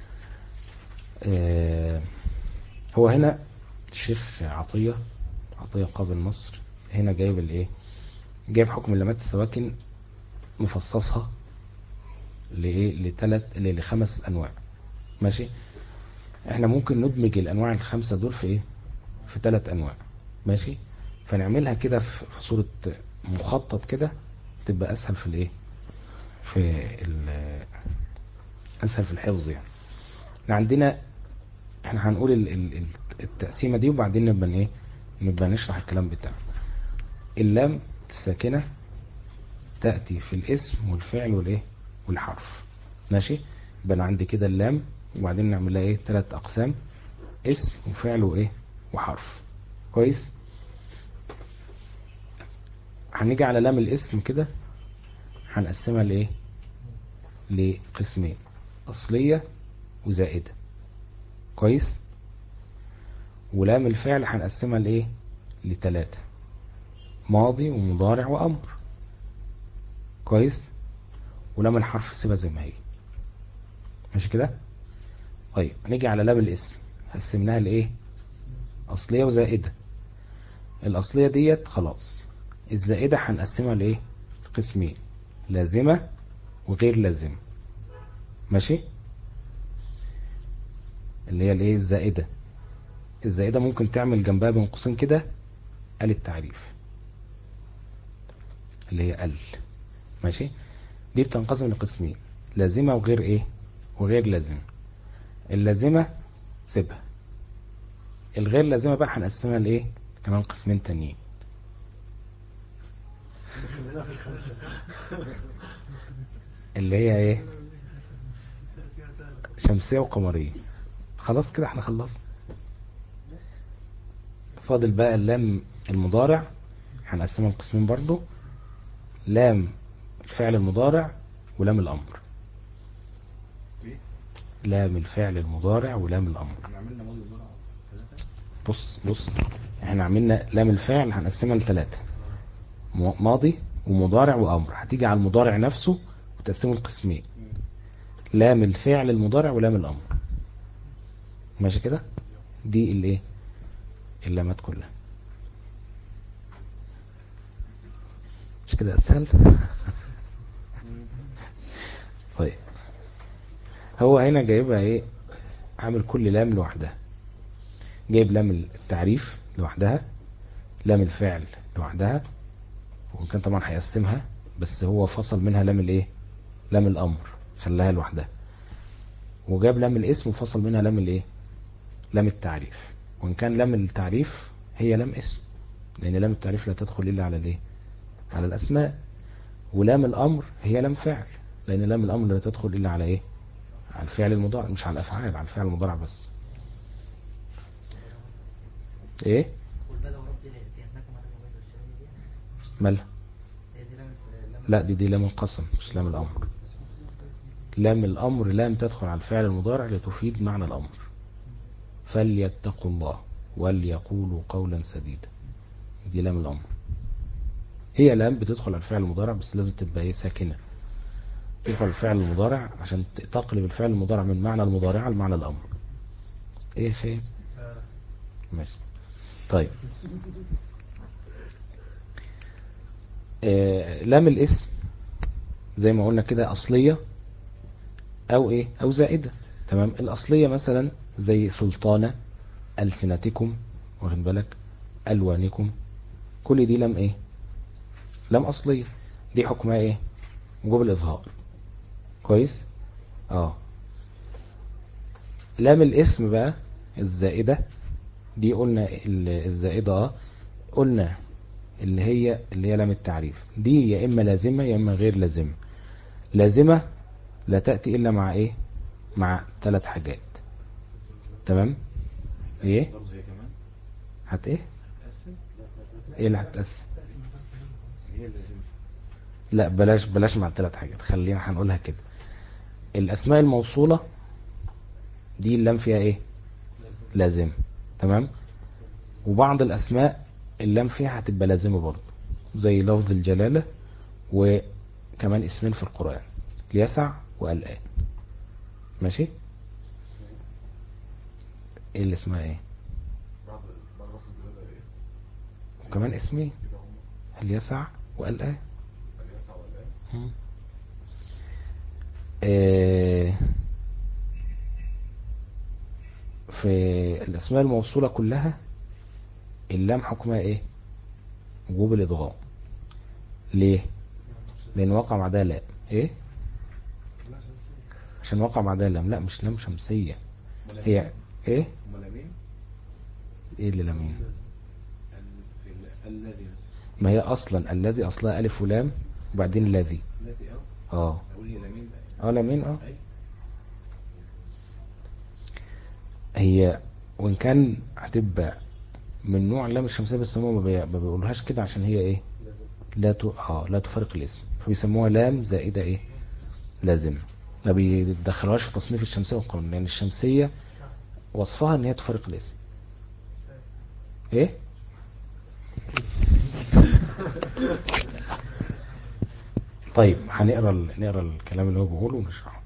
آه هو هنا الشيخ عطية عطية قابل مصر هنا جايب الايه؟ جايب حكم اللمات السواكن مفصصها لايه؟ لثلاث لخمس انواع. ماشي. احنا ممكن ندمج الانواع الخمسة دول في ايه؟ في ثلاث انواع. ماشي. فنعملها كده في صورة مخطط كده تبقى اسهل في الايه؟ في اسهل في الحفظ يعني. احنا عندنا احنا هنقول التقسيمة دي وبعدين نبقى ايه؟ نبقى نشرح الكلام بتاعه. اللام الساكنة تأتي في الاسم والفعل والايه؟ والحرف. ماشي. يبقى انا عندي كده اللام وبعدين نعمل لها ايه؟ ثلاث اقسام: اسم وفعل وايه؟ وحرف. كويس. هنيجي على لام الاسم كده هنقسمها لايه؟ لقسمين، أصلية وزائدة. كويس. ولام الفعل هنقسمها لإيه؟ لتلاتة، ماضي ومضارع وأمر. كويس. ولام الحرف سيبها زي ما هي. ماشي كده. طيب نيجي على لام الاسم، قسمناها لإيه؟ أصلية وزائدة. الأصلية ديت خلاص. الزائدة هنقسمها لإيه؟ قسمين، لازمة وغير لازمة. ماشي. اللي هي الايه؟ الزائدة. الزائدة ممكن تعمل جنبها بين قوسين كده ال التعريف، اللي هي ال. ماشي. دي بتنقسم لقسمين، لازمة وغير ايه؟ وغير لازمة. اللازمة سيبها. الغير لازمة بقى هنقسمها لايه؟ كمان قسمين تانيين. اللي هي ايه؟ شمسية وقمرية. خلاص كده احنا خلصنا. فاضل بقى اللام المضارع، هنقسمها لقسمين برضو، لام الفعل المضارع ولام الامر. لام الفعل المضارع ولام الامر. احنا عملنا ماضي ومضارع ثلاثة. بص بص احنا عملنا لام الفعل هنقسمها لثلاثة، ماضي ومضارع وامر. هتيجي على المضارع نفسه وتقسمه لقسمين، لام الفعل المضارع ولام الامر. ماشي كده. دي الايه؟ اللامات كلها. مش كده اسهل؟ طيب هو هنا جايبها ايه؟ عامل كل لام لوحدها. جايب لام التعريف لوحدها، لام الفعل لوحدها، وكان طبعا هيقسمها بس هو فصل منها لام الايه؟ لام الامر، خلاها لوحدها. وجاب لام الاسم وفصل منها لام الايه؟ لام التعريف. وان كان لام التعريف هي لام اسم، لان لام التعريف لا تدخل الا على الايه؟ على الاسماء. ولام الامر هي لام فعل، لان لام الامر لا تدخل الا على ايه؟ على الفعل المضارع، مش على الافعال، على الفعل المضارع بس. ايه مالها؟ لا دي دي لام القسم مش لام الامر. لام الامر لام تدخل على الفعل المضارع لتفيد معنى الامر. فليتقوا الله وليقولوا قولا سديدا. دي لام الامر. هي لام بتدخل على الفعل المضارع بس لازم تبقى ايه؟ ساكنه. تدخل الفعل المضارع عشان تقلب الفعل المضارع من معنى المضارع لمعنى الامر. ايه خير؟ ماشي. طيب آه لام الاسم زي ما قلنا كده أصلية أو إيه؟ أو زائدة. تمام. الأصلية مثلا زي سلطانة، ألسنتكم، واخد بالك، ألوانكم، كل دي لام إيه؟ لام أصلية. دي حكمها إيه؟ وجوب الإظهار. كويس. آه لام الاسم بقى الزائدة، دي قلنا الزائدة آه قلنا اللي هي اللي هي لام التعريف. دي يا إما لازمة يا إما غير لازمة. لازمة لا تأتي إلا مع إيه؟ مع ثلاث حاجات. تمام. ايه برضه هي كمان هت ايه؟ هتقسم. ايه اللي هتقسم؟ هي اللازمة. لا بلاش بلاش مع ثلاث حاجات، خلينا هنقولها كده. الاسماء الموصولة دي اللام فيها ايه؟ لازم. تمام. وبعض الاسماء اللام فيها هتبقى لازمة برضه، زي لفظ الجلالة، وكمان اسمين في القرآن، اليسع والآن. ماشي. ايه اللي اسمها ايه؟ بعد بعد راس الجلالة ايه؟ وكمان اسمين، كده هم اليسع والآن. اليسع والآن. مم. آه في الأسماء الموصولة كلها اللام حكمها إيه؟ وجوب الإدغام. ليه؟ لأن وقع بعدها لام. إيه؟ عشان وقع بعدها لام. لا مش لام شمسية. هي إيه؟ هم لامين. إيه اللي لامين؟ ال- الذي ما هي أصلا الذي أصلها ألف ولام وبعدين الذي. التي اه آه اقول هي لامين بقى. آه لامين. آه اي هي وإن كان هتبقى من نوع اللام الشمسية بس هم ما بي- ما بيقولوهاش كده عشان هي إيه؟ لا ت... آه لا تفرق الاسم، فبيسموها لام زائدة إيه؟ لازمة. ما بيدخلوهاش في تصنيف الشمسية والقمرية، لأن الشمسية وصفها ان هي تفارق الاسم. ايه طيب هنقرا ال- نقرا الكلام اللي هو بيقوله ونشرحه.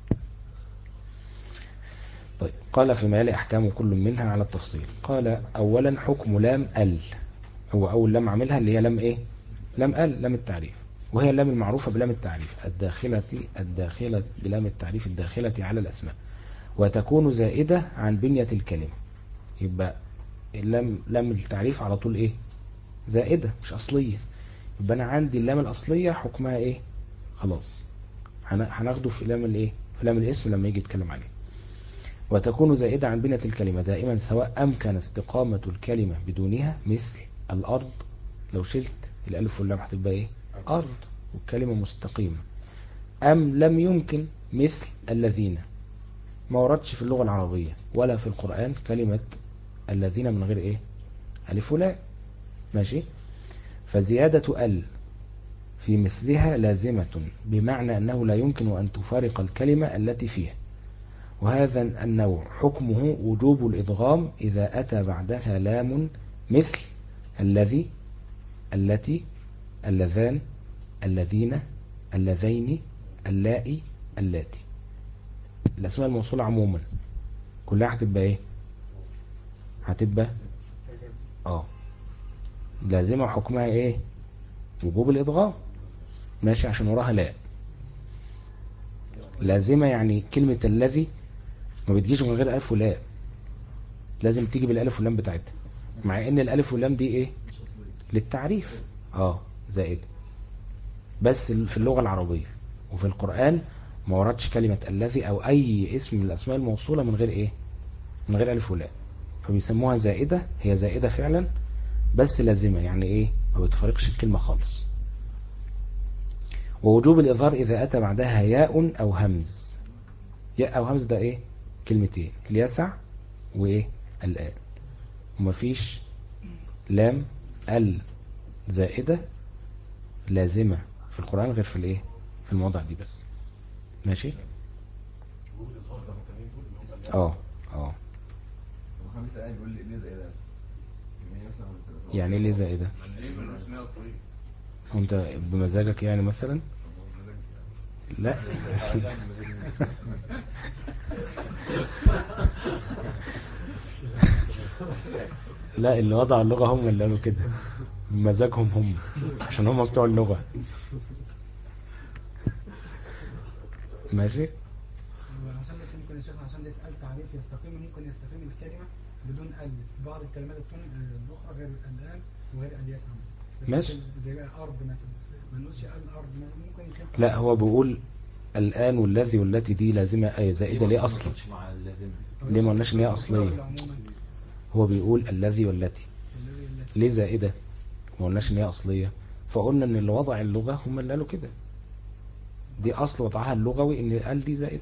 طيب قال فيما يلي أحكام كل منها على التفصيل. قال أولا حكم لام ال، هو أول لام عاملها اللي هي لام إيه؟ لام ال، لام التعريف، وهي اللام المعروفة بلام التعريف الداخلة الداخلة بلام التعريف الداخلة على الأسماء، وتكون زائدة عن بنية الكلمة. يبقى اللام لام التعريف على طول إيه؟ زائدة مش أصلية. يبقى أنا عندي اللام الأصلية حكمها إيه؟ خلاص هن- هناخده في لام الإيه؟ في لام الاسم لما يجي يتكلم عليه. وتكون زائدة عن بنية الكلمة دائما سواء أمكن استقامة الكلمة بدونها، مثل الأرض، لو شلت الألف واللام هتبقى إيه؟ أرض والكلمة مستقيمة. أم لم يمكن، مثل الذين، ما وردش في اللغة العربية ولا في القرآن كلمة الذين من غير إيه؟ ألف ولام. ماشي. فزيادة ال في مثلها لازمة، بمعنى أنه لا يمكن أن تفارق الكلمة التي فيها. وهذا النوع حكمه وجوب الإدغام إذا أتى بعدها لام، مثل الذي، التي، اللذان، الذين، اللذين، اللائي، اللاتي. الأسماء الموصولة عموما كلها هتبقى إيه؟ هتبقى آه لازمة، حكمها إيه؟ وجوب الإدغام. ماشي، عشان وراها لا. لازمة يعني كلمة الذي ما بتجيش من غير ألف ولام، لازم تيجي بالألف واللام بتاعتها، مع ان الألف واللام دي ايه؟ للتعريف. اه زائد. بس في اللغة العربية وفي القرآن ما وردش كلمة الذي او اي اسم من الاسماء الموصولة من غير ايه؟ من غير ألف ولام، فبيسموها زائدة. هي زائدة فعلا بس لازمة، يعني ايه؟ ما بتفرقش الكلمة خالص. ووجوب الإظهار إذا أتى بعدها ياء أو همز. ياء أو همز ده ايه؟ كلمتين، اليسع وايه؟ الآن. ومفيش لام ال زائدة لازمة في القرآن غير في الايه؟ في الموضع دي بس. ماشي. وجود الإظهار ده ممكن يقول اللي هم اللي اه اه وخميس قاعد بيقول لي ليه زي ده بس يعني مثلا يعني ايه ليه زائدة؟ من ليه من الأسماء الأصلية. وانت بمزاجك يعني مثلا؟ لا لا، اللي وضع اللغة هم اللي قالوا كده بمزاجهم هم، عشان هم بتوع اللغة. ماشي. عشان بس ممكن يا شيخنا عشان دي اتقال تعريف يستقيم، ممكن يستقيم الكلمة بدون ال في بعض الكلمات التانية الأخرى غير الآن وغير الياس مثلا. ماشي. زي الأرض مثلا ما نقولش الأرض، ممكن يكون لا هو بيقول الآن والذي والتي دي لازمة أي زائدة ليه أصلا؟ مع اللازمة ليه ما قلناش ان هي أصلية؟ هو بيقول الذي والتي ليه زائدة؟ ما قلناش ان هي أصلية، فقلنا ان اللي وضع اللغة هم اللي قالوا كده. دي أصل وضعها اللغوي ان قال دي زائدة.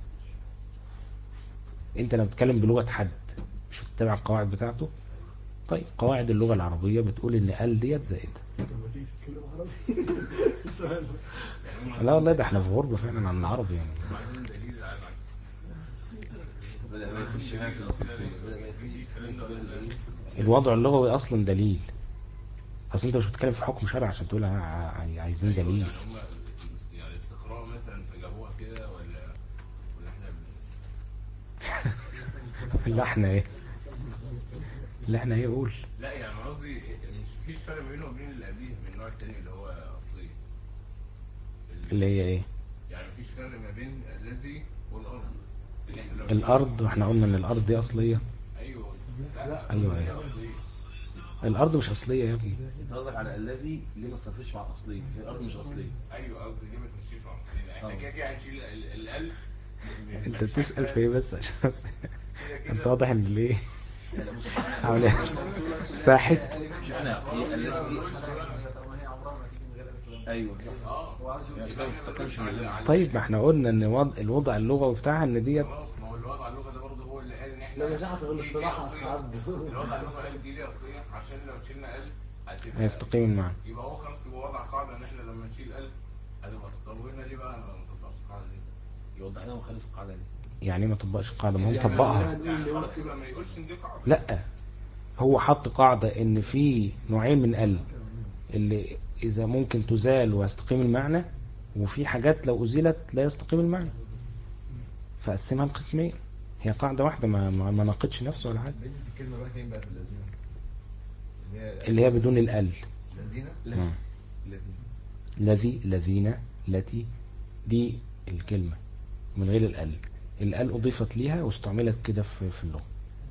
انت لما بتتكلم بلغة حد مش بتتبع القواعد بتاعته؟ طيب قواعد اللغة العربية بتقول ان قال ديت زائدة. لا والله ده احنا في غربة فعلا عن العربي يعني. وبعدين دليل على بدأ ما يخش معايا في بدأ ما يخش في قبل الإيه؟ الوضع اللغوي اصلا دليل. اصل انت مش بتتكلم في حكم شرع عشان تقول ع- ع- عايزين دليل. يعني هم يعني استقراء مثلا فجابوها كده ولا ولا احنا بن- اللي احنا ايه؟ اللي احنا ايه؟ قول. لا يعني قصدي مش فيش فرق بينه وبين اللي قبليه من النوع التاني اللي هو أصلي. اللي هي ايه؟ يعني مفيش فرق ما بين الذي والأرض. اللي احنا لو الارض، واحنا قلنا ان الارض دي اصلية. ايوه لا ايوه هي ايوه. أصلية. الارض مش اصلية يا ابني. انت قصدك على الذي ليه ما تصرفش مع الأصلية؟ هي الأرض مش أصلية. ايوه قصدي ليه ما تمشيش مع الأصلية؟ احنا اه. كده كده هنشيل ال- الألف. انت بتسأل في ايه بس عشان بس كده كده انت واضح ان ليه لا لا بص حاول ساحت. مش احنا هي الذي ايوه اه هو عاوز يقول كده ما استقلش من اللام. طيب ما احنا قلنا ان وضع الوضع اللغوي بتاعها ان ديت. خلاص ما هو الوضع اللغة ده برضه هو اللي قال ان احنا لا، مش هتغير دي- دي الاصطلاح أصلية. هتعدي. الوضع اللغة قال دي ليه أصلية عشان لو شلنا ألف هتبقى هيستقيم المعنى. يبقى هو خلاص يبقى وضع قاعدة ان احنا لما نشيل ألف هتبقى. طب وهنا ليه بقى ما تطلعش القاعدة دي؟ يوضح لنا مخالف القاعدة دي. يعني ما طبقش القاعدة، ما هو يعني مطبقها. يعني خلاص يبقى ما يقولش ان دي قاعدة. لا، هو حط قاعدة ان في نوعين من ال اللي اذا ممكن تزال ويستقيم المعنى، وفي حاجات لو ازيلت لا يستقيم المعنى، فقسمها لقسمين. هي قاعدة واحدة، ما ما ما ناقضش نفسه ولا حاجة. بنت الكلمة بقى فين بقى في اللذينة؟ اللي هي بدون الال. اللذينة؟ مم. الذي، الذين، التي، دي الكلمة من غير الال. الال اضيفت ليها واستعملت كده في في اللغة.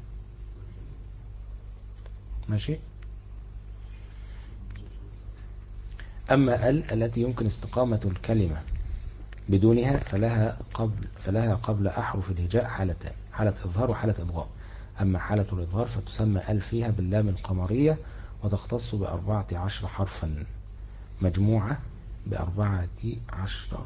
ماشي. أما ال التي يمكن استقامة الكلمة بدونها فلها قبل فلها قبل أحرف الهجاء حالتان، حالة إظهار وحالة إضغام. أما حالة الإظهار فتسمى ال فيها باللام القمرية، وتختص بأربعة عشر حرفا مجموعة بأربعة عشر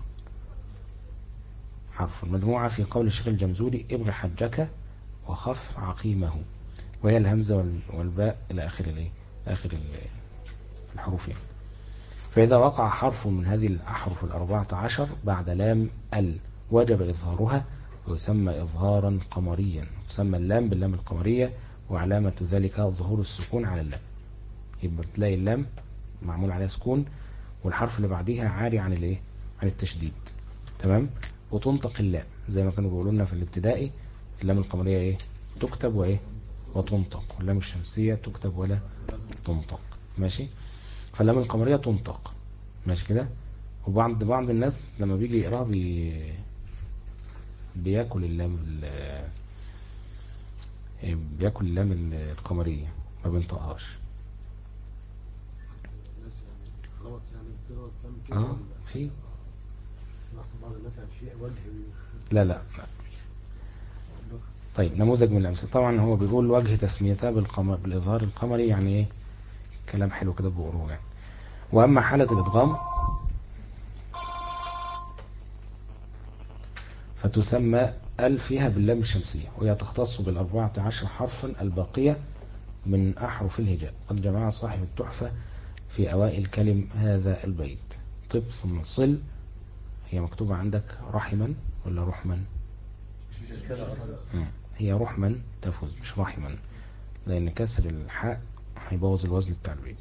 حرفا مجموعة في قول الشيخ الجمزوري ابغ حجك وخف عقيمه، وهي الهمزة والباء إلى آخر الإيه؟ آخر الحروف يعني. فإذا وقع حرف من هذه الأحرف الأربعة عشر بعد لام ال وجب إظهارها، ويسمى إظهارا قمريا. تسمى اللام باللام القمرية، وعلامة ذلك ظهور السكون على اللام. يبقى بتلاقي اللام معمول عليها سكون، والحرف اللي بعديها عاري عن الايه، عن التشديد. تمام. وتنطق اللام زي ما كانوا بيقولوا لنا في الابتدائي، اللام القمرية ايه، تكتب وايه، وتنطق. واللام الشمسية تكتب ولا تنطق. ماشي. فاللام القمرية تنطق. ماشي كده. وبعض بعض الناس لما بيجي يقراها بي... بياكل اللام ال... بياكل اللام القمرية، ما بينطقهاش. غلط يعني كده وبتعمل كده. اه في احسن بعض الناس يعني شيء وجه. لا لا لا. طيب نموذج من الأمثلة. طبعا هو بيقول وجه تسميتها بالقمر بالإظهار القمري، يعني ايه، كلام حلو كده بقروه يعني. وأما حالة الإدغام فتسمى ال فيها باللام الشمسية، وهي تختص بالأربعة عشر حرفا الباقية من أحرف الهجاء. قد جمع صاحب التحفة في أوائل كلم هذا البيت. طب ثم صل، هي مكتوبة عندك رحما ولا رحما؟ هي رحما تفوز مش رحما، لأن كسر الحاء هيبوظ الوزن بتاع البيت.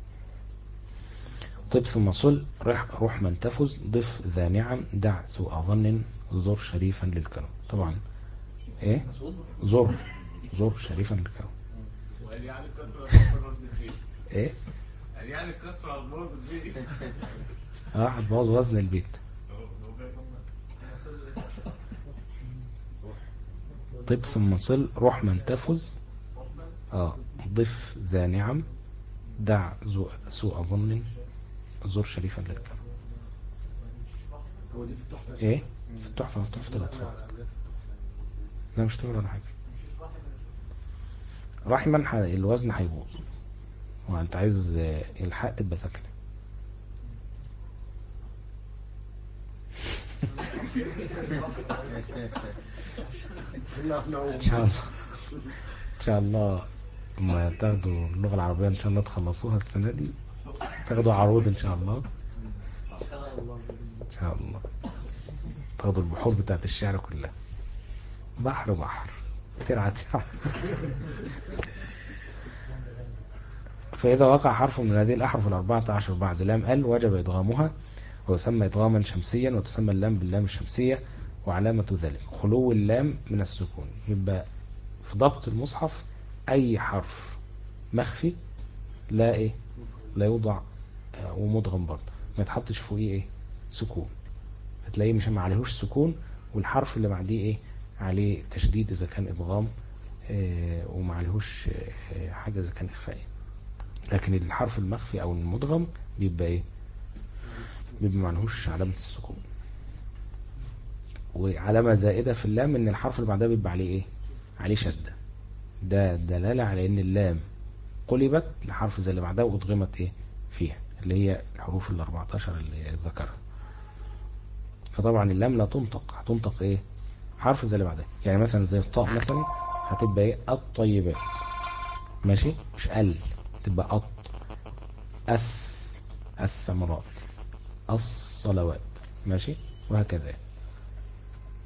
طب ثم صل رح رحما تفز، ضف ذا نعم، دع سوء ظن، زر شريفا للكرم. طبعا ايه، زر زر شريفا للكرم. وقال يعني الكسرة هتبوظ البيت. ايه، قال يعني الكسرة هتبوظ البيت. اه هتبوظ وزن البيت. طب ثم صل رحما تفز، اه ضف ذا نعم، دع سوء ظن، زر شريفا للكرم. هو دي في التحفة. ايه في التحفة، في تحفة الأطفال. لا مش تقول ولا حاجة. رحما ح- الوزن هيبوظ، وانت عايز آه، الحق تبقى ساكنة. ان شاء الله ان شاء الله لما تاخدوا اللغة العربية ان شاء الله تخلصوها السنة دي، تاخدوا عروض ان شاء الله. ان شاء الله تاخدوا البحور بتاعت الشعر كلها، بحر بحر ترعى ترعى. فإذا وقع حرف من هذه الأحرف الأربعة عشر بعد لام ال وجب إدغامها، ويسمى إدغاما شمسيا، وتسمى اللام باللام الشمسية، وعلامة ذلك خلو اللام من السكون. يبقى في ضبط المصحف أي حرف مخفي لا إيه، لا يوضع آه، ومدغم برضه ما يتحطش فوقيه إيه، سكون. هتلاقيه مش ما عليهوش سكون، والحرف اللي بعديه إيه، عليه تشديد إذا كان إدغام، آه، وما عليهوش آه، حاجة إذا كان إخفاء. لكن الحرف المخفي أو المدغم بيبقى إيه، بيبقى معلهوش علامة السكون. وعلامة زائدة في اللام ان الحرف اللي بعدها بيبقى عليه ايه، عليه شدة. ده دلالة على ان اللام قلبت لحرف زي اللي بعدها وادغمت ايه فيها، اللي هي الحروف ال أربعة عشر اللي ذكرها. فطبعا اللام لا تنطق، هتنطق ايه، حرف زي اللي بعدها. يعني مثلا زي الطاء مثلا هتبقى ايه، الطيبات. ماشي، مش ال، تبقى أط، أث، الثمرات، الصلوات. ماشي، وهكذا.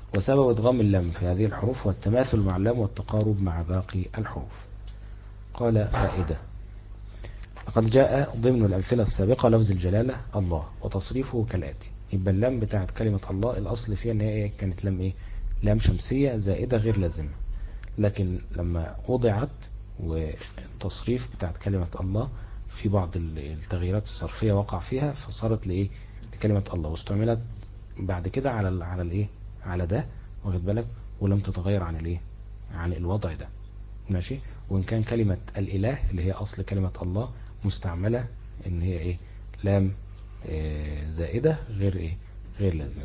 وسبب إدغام اللام في هذه الحروف هو التماثل مع اللام والتقارب مع باقي الحروف. قال فائدة: لقد جاء ضمن الأمثلة السابقة لفظ الجلالة الله وتصريفه كالآتي. يبقى اللام بتاعت كلمة الله الأصل فيها ان هي كانت لام ايه؟ لام شمسية زائدة غير لازمة، لكن لما وضعت والتصريف بتاعت كلمة الله في بعض التغييرات الصرفية وقع فيها فصارت لإيه؟ لكلمة الله، واستعملت بعد كده على ال على الإيه؟ على ده، واخد بالك، ولم تتغير عن الإيه؟ عن الوضع ده. ماشي. وإن كان كلمة الإله اللي هي أصل كلمة الله مستعملة إن هي إيه؟ لام إيه زائدة غير إيه؟ غير لازمة.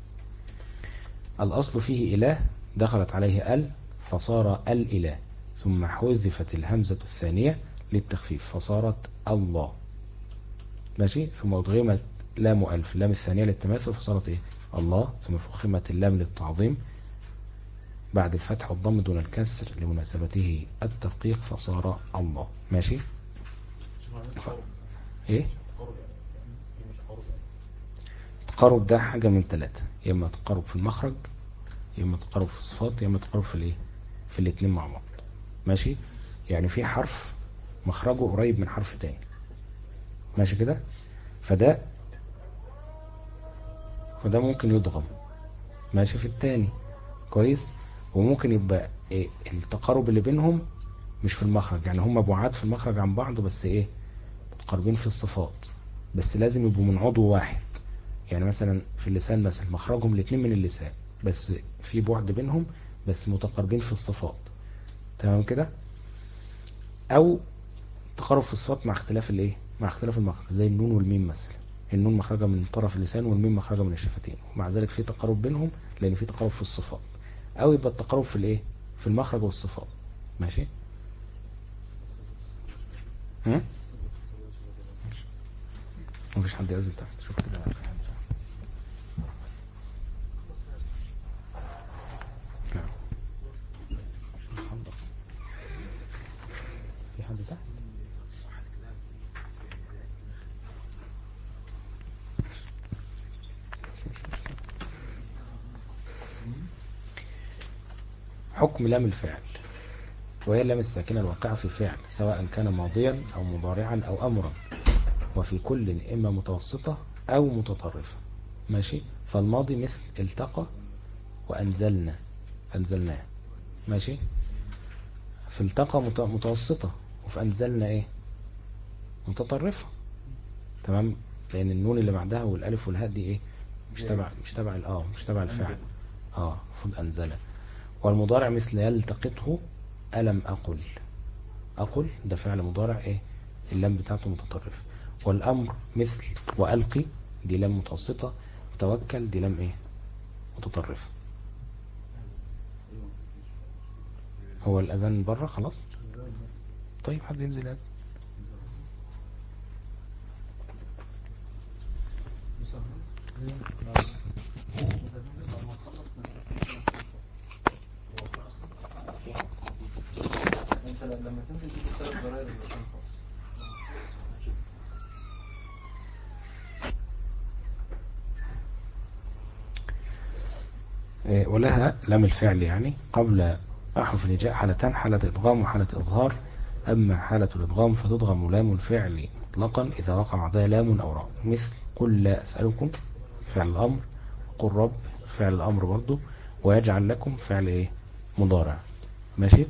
الأصل فيه إله دخلت عليه ال فصار الإله، ثم حذفت الهمزة الثانية للتخفيف فصارت الله. ماشي. ثم أدغمت لام ألف اللام الثانية للتماثل فصارت إيه؟ الله. ثم فخمت اللام للتعظيم بعد الفتح والضم دون الكسر لمناسبته الترقيق فصار الله. ماشي. ايه تقارب؟ ده حاجة من ثلاثة: يا اما تقارب في المخرج، يا اما تقارب في الصفات، يا اما تقارب في الايه؟ في الاتنين مع بعض. ماشي. يعني في حرف مخرجه قريب من حرف تاني، ماشي كده، فده فده ممكن يضغم ماشي في التاني كويس. وممكن يبقى إيه؟ التقارب اللي بينهم مش في المخرج، يعني هم بعاد في المخرج عن بعض بس ايه؟ متقاربين في الصفات، بس لازم يبقوا من عضو واحد. يعني مثلا في اللسان مثلا مخرجهم الاثنين من اللسان بس في بعد بينهم، بس متقاربين في الصفات، تمام كده. او تقارب في الصفات مع اختلاف الايه؟ مع اختلاف المخرج، زي النون والميم مثلا، النون مخرجها من طرف اللسان والميم مخرجها من الشفتين، ومع ذلك في تقارب بينهم لان في تقارب في الصفات. او يبقى التقارب في الايه؟ في المخرج والصفات. ماشي. هم؟ مفيش حد يأذن تحت، شوف كده في حد تحت. نعم. خلص. في حد تحت؟ حكم لام الفعل، وهي اللام الساكنة الواقعة في فعل سواء كان ماضيا أو مضارعا أو أمرا، وفي كل إما متوسطة أو متطرفة. ماشي. فالماضي مثل التقى وأنزلنا، أنزلناه. ماشي. في التقى متوسطة، وفي أنزلنا إيه؟ متطرفة. تمام. لأن النون اللي بعدها والألف والهاء دي إيه؟ مش تبع مش تبع الآه مش تبع الفعل. آه المفروض أنزله. والمضارع مثل يلتقطه ألم أقل، أقل ده فعل مضارع إيه؟ اللام بتاعته متطرفة. والأمر مثل وألقي دي لام متوسطة، توكل دي لام إيه؟ متطرفة. هو الأذان بره خلاص؟ طيب حد ينزل أذن. انت لما تنزل تجيب ثلاث زراير الرسول خالص. ولها لام الفعل يعني قبل أحرف الهجاء حالتان: حالة إدغام وحالة إظهار. أما حالة الإدغام فتدغم لام الفعل مطلقا إذا وقع بعدها لام أو راء، مثل قل لا أسألكم فعل الأمر، قل رب فعل الأمر برضو، ويجعل لكم فعل إيه؟ مضارع. ماشي.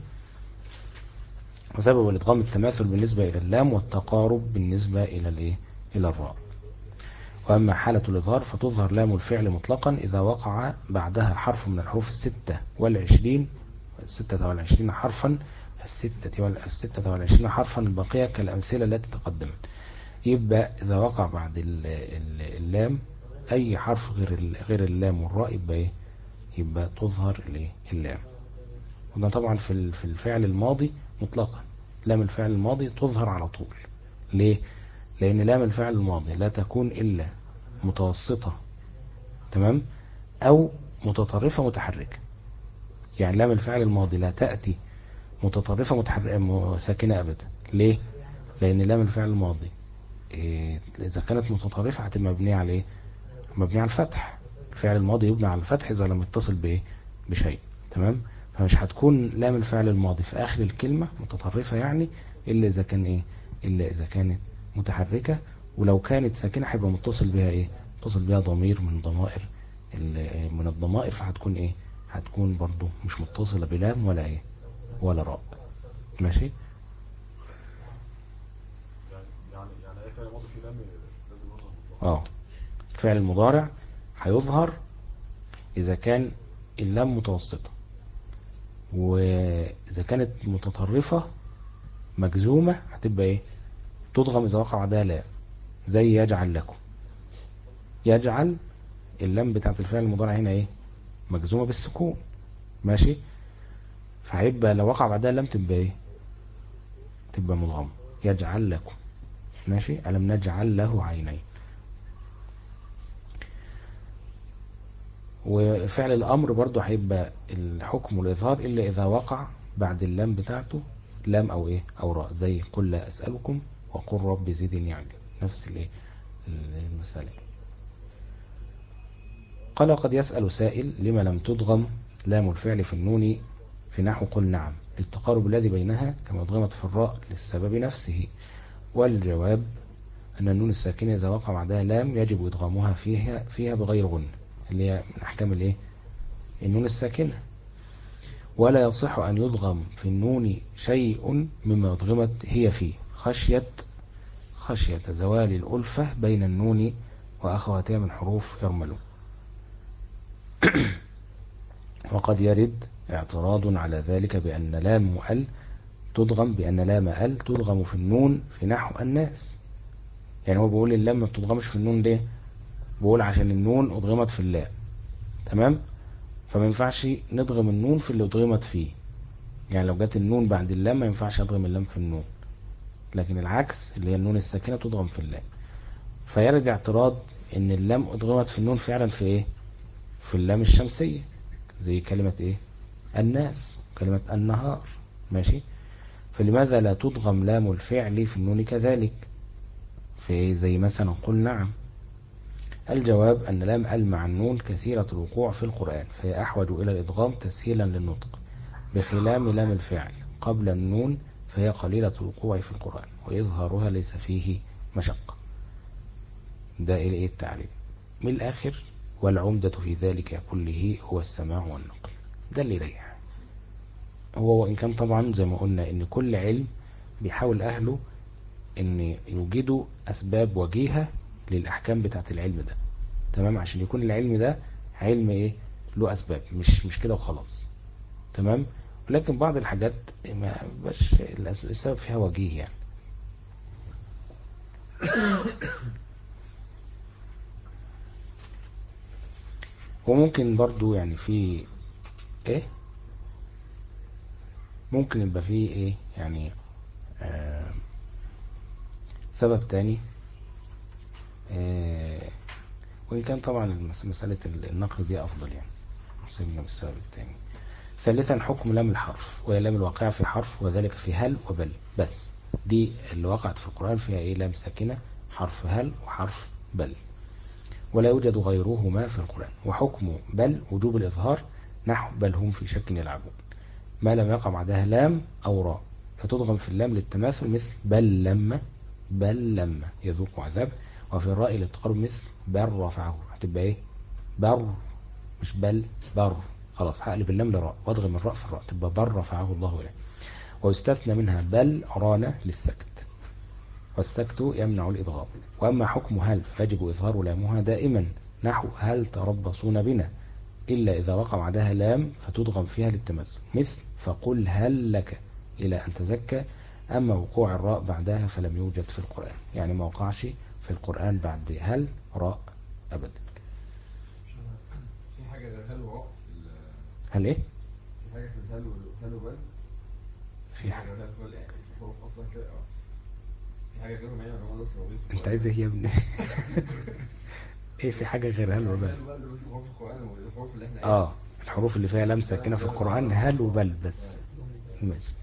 وسبب الإدغام التماثل بالنسبة إلى اللام والتقارب بالنسبة إلى الإيه؟ إلى الراء. وأما حالة الإظهار فتظهر لام الفعل مطلقا إذا وقع بعدها حرف من الحروف الستة والعشرين الستة والعشرين حرفا الستة والستة والعشرين حرفا البقية كالأمثلة التي تقدمت. يبقى إذا وقع بعد اللام أي حرف غير غير اللام والراء يبقى إيه؟ يبقى تظهر اللام. وده طبعا في في الفعل الماضي مطلقا لام الفعل الماضي تظهر على طول. ليه؟ لأن لام الفعل الماضي لا تكون إلا متوسطة، تمام، أو متطرفة متحركة. يعني لام الفعل الماضي لا تأتي متطرفة متحركة ساكنة أبدا. ليه؟ لأن لام الفعل الماضي إيه؟ إذا كانت متطرفة هتبقى مبنية على إيه؟ مبنية على الفتح، الفعل الماضي يبنى على الفتح إذا لم يتصل بإيه بشيء. تمام. فمش هتكون لام الفعل الماضي في آخر الكلمة متطرفة يعني إلا إذا كان إيه إلا إذا كانت متحركة، ولو كانت ساكنة هيبقى متصل بها إيه متصل بها ضمير من ضمائر من الضمائر، فهتكون إيه هتكون برضو مش متصلة بلام ولا إيه ولا راء. ماشي. يعني يعني يعني ايه فعل ماضي فيه لام لازم يظهر بالضبط؟ اه الفعل المضارع هيظهر إذا كان اللام متوسطة، وإذا كانت متطرفة مجزومة هتبقى إيه تضغم إذا وقع بعدها لام، زي يجعل لكم. يجعل اللام بتاعت الفعل المضارع هنا إيه مجزومة بالسكون. ماشي. فهيبقى لو وقع بعدها لام تبقى إيه تبقى مضغمة. يجعل لكم. ماشي. ألم نجعل له عينين. وفعل الأمر برضو هيبقى الحكم الإظهار إلا إذا وقع بعد اللام بتاعته لام أو إيه أو راء، زي قل لا أسألكم وقل رب زدني علما. نفس الإيه المسألة. قال قد يسأل سائل لما لم تضغم لام الفعل في النون في نحو قل نعم للتقارب الذي بينها كما ضغمت في الراء للسبب نفسه. والجواب أن النون الساكنة إذا وقع بعدها لام يجب إدغامها فيها فيها بغير غنة، اللي هي من أحكام الإيه النون الساكنة. ولا يصح أن يضغم في النون شيء مما أضغمت هي فيه خشية خشية زوال الألفة بين النون وأخواتها من حروف يرملون. وقد يرد اعتراض على ذلك بأن لام ال تضغم بأن لام ال تضغم في النون في نحو الناس. يعني هو بيقول اللام ما بتضغمش في النون ليه؟ بيقول عشان النون أضغمت في اللام. تمام. فما ينفعش نضغم النون في اللي أضغمت فيه. يعني لو جت النون بعد اللام ما ينفعش أضغم اللام في النون، لكن العكس اللي هي النون الساكنة تضغم في اللام. فيرد اعتراض ان اللام أضغمت في النون فعلا في ايه في اللام الشمسية، زي كلمة ايه الناس، كلمة النهار. ماشي. فلماذا لا تضغم لام الفعل في النون كذلك في إيه؟ زي مثلا قل نعم. الجواب أن لام ال مع النون كثيرة الوقوع في القرآن، فهي أحوج إلى الإدغام تسهيلا للنطق، بخلاف لام الفعل قبل النون فهي قليلة الوقوع في القرآن وإظهارها ليس فيه مشقة. ده إيه التعليم من الآخر. والعمدة في ذلك كله هو السماع والنقل. ده اللي يريح. هو وإن كان طبعا زي ما قلنا إن كل علم بيحاول أهله إن يوجدوا أسباب وجيهة للأحكام بتاعت العلم ده. تمام. عشان يكون العلم ده علم إيه له أسباب، مش مش كده وخلاص. تمام. لكن بعض الحاجات ما بش السبب فيها وجيه يعني. وممكن برضو يعني في ايه ممكن يبقى فيه ايه يعني آه سبب تاني. آه وإن كان طبعا مسألة النقل دي أفضل يعني سيبنا بالسبب التاني. ثالثا حكم لام الحرف وهي لام الواقعة في حرف وذلك في هل وبل بس. دي اللي وقعت في القرآن فيها ايه لام ساكنة حرف هل وحرف بل، ولا يوجد غيرهما في القرآن. وحكم بل وجوب الإظهار نحو بل هم في شك يلعبون، ما لم يقع بعدها لام أو راء فتضغم في اللام للتماثل مثل بل لما بل لما يذوق عذاب. وفي الراء للتقارب مثل بل رفعه هتبقى ايه بر مش بل بر. خلاص هقلب اللام لراء واضغم الراء في الراء تبقى بر رفعه الله إليه. ويستثنى منها بل رانة للسكت والسكت يمنع الإضغام. وأما حكم هل فيجب إظهار لامها دائما نحو هل تربصون بنا إلا إذا وقع بعدها لام فتضغم فيها للتمثل مثل فقل هل لك إلى أن تزكى. أما وقوع الراء بعدها فلم يوجد في القرآن، يعني ما وقعش في القرآن بعد هل راء أبدا. في حاجة غير هل وراء في ال- هل إيه في حاجة في الهل وال- هل وبل في حاجة غير هل وبل يعني في حروف أصلا كده اه في حاجة غيرهم يعني ولا هو بس موجود في أنت القرآن؟ عايز إيه يا ابني إيه في حاجة غير هل يعني وبل؟ هل وبل بس حروف القرآن والحروف اللي احنا ايه آه الحروف اللي فيها لام ساكنة في القرآن هل وبل بس. ماشي.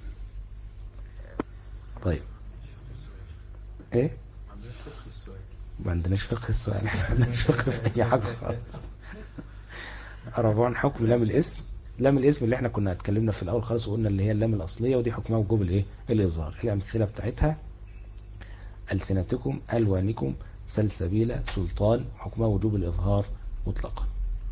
طيب ايه عندنا تكست السؤال ما عندناش فقه السؤال، ما عندناش فقه في اي حاجة خالص. رابعا حكم لام الاسم. لام الاسم اللي احنا كنا اتكلمنا في الاول خالص وقلنا اللي هي اللام الاصلية، ودي حكمها وجوب الايه الاظهار. الامثلة بتاعتها ألسنتكم، ألوانكم، سلسبيل، سلطان، حكمها وجوب الإظهار مطلقا.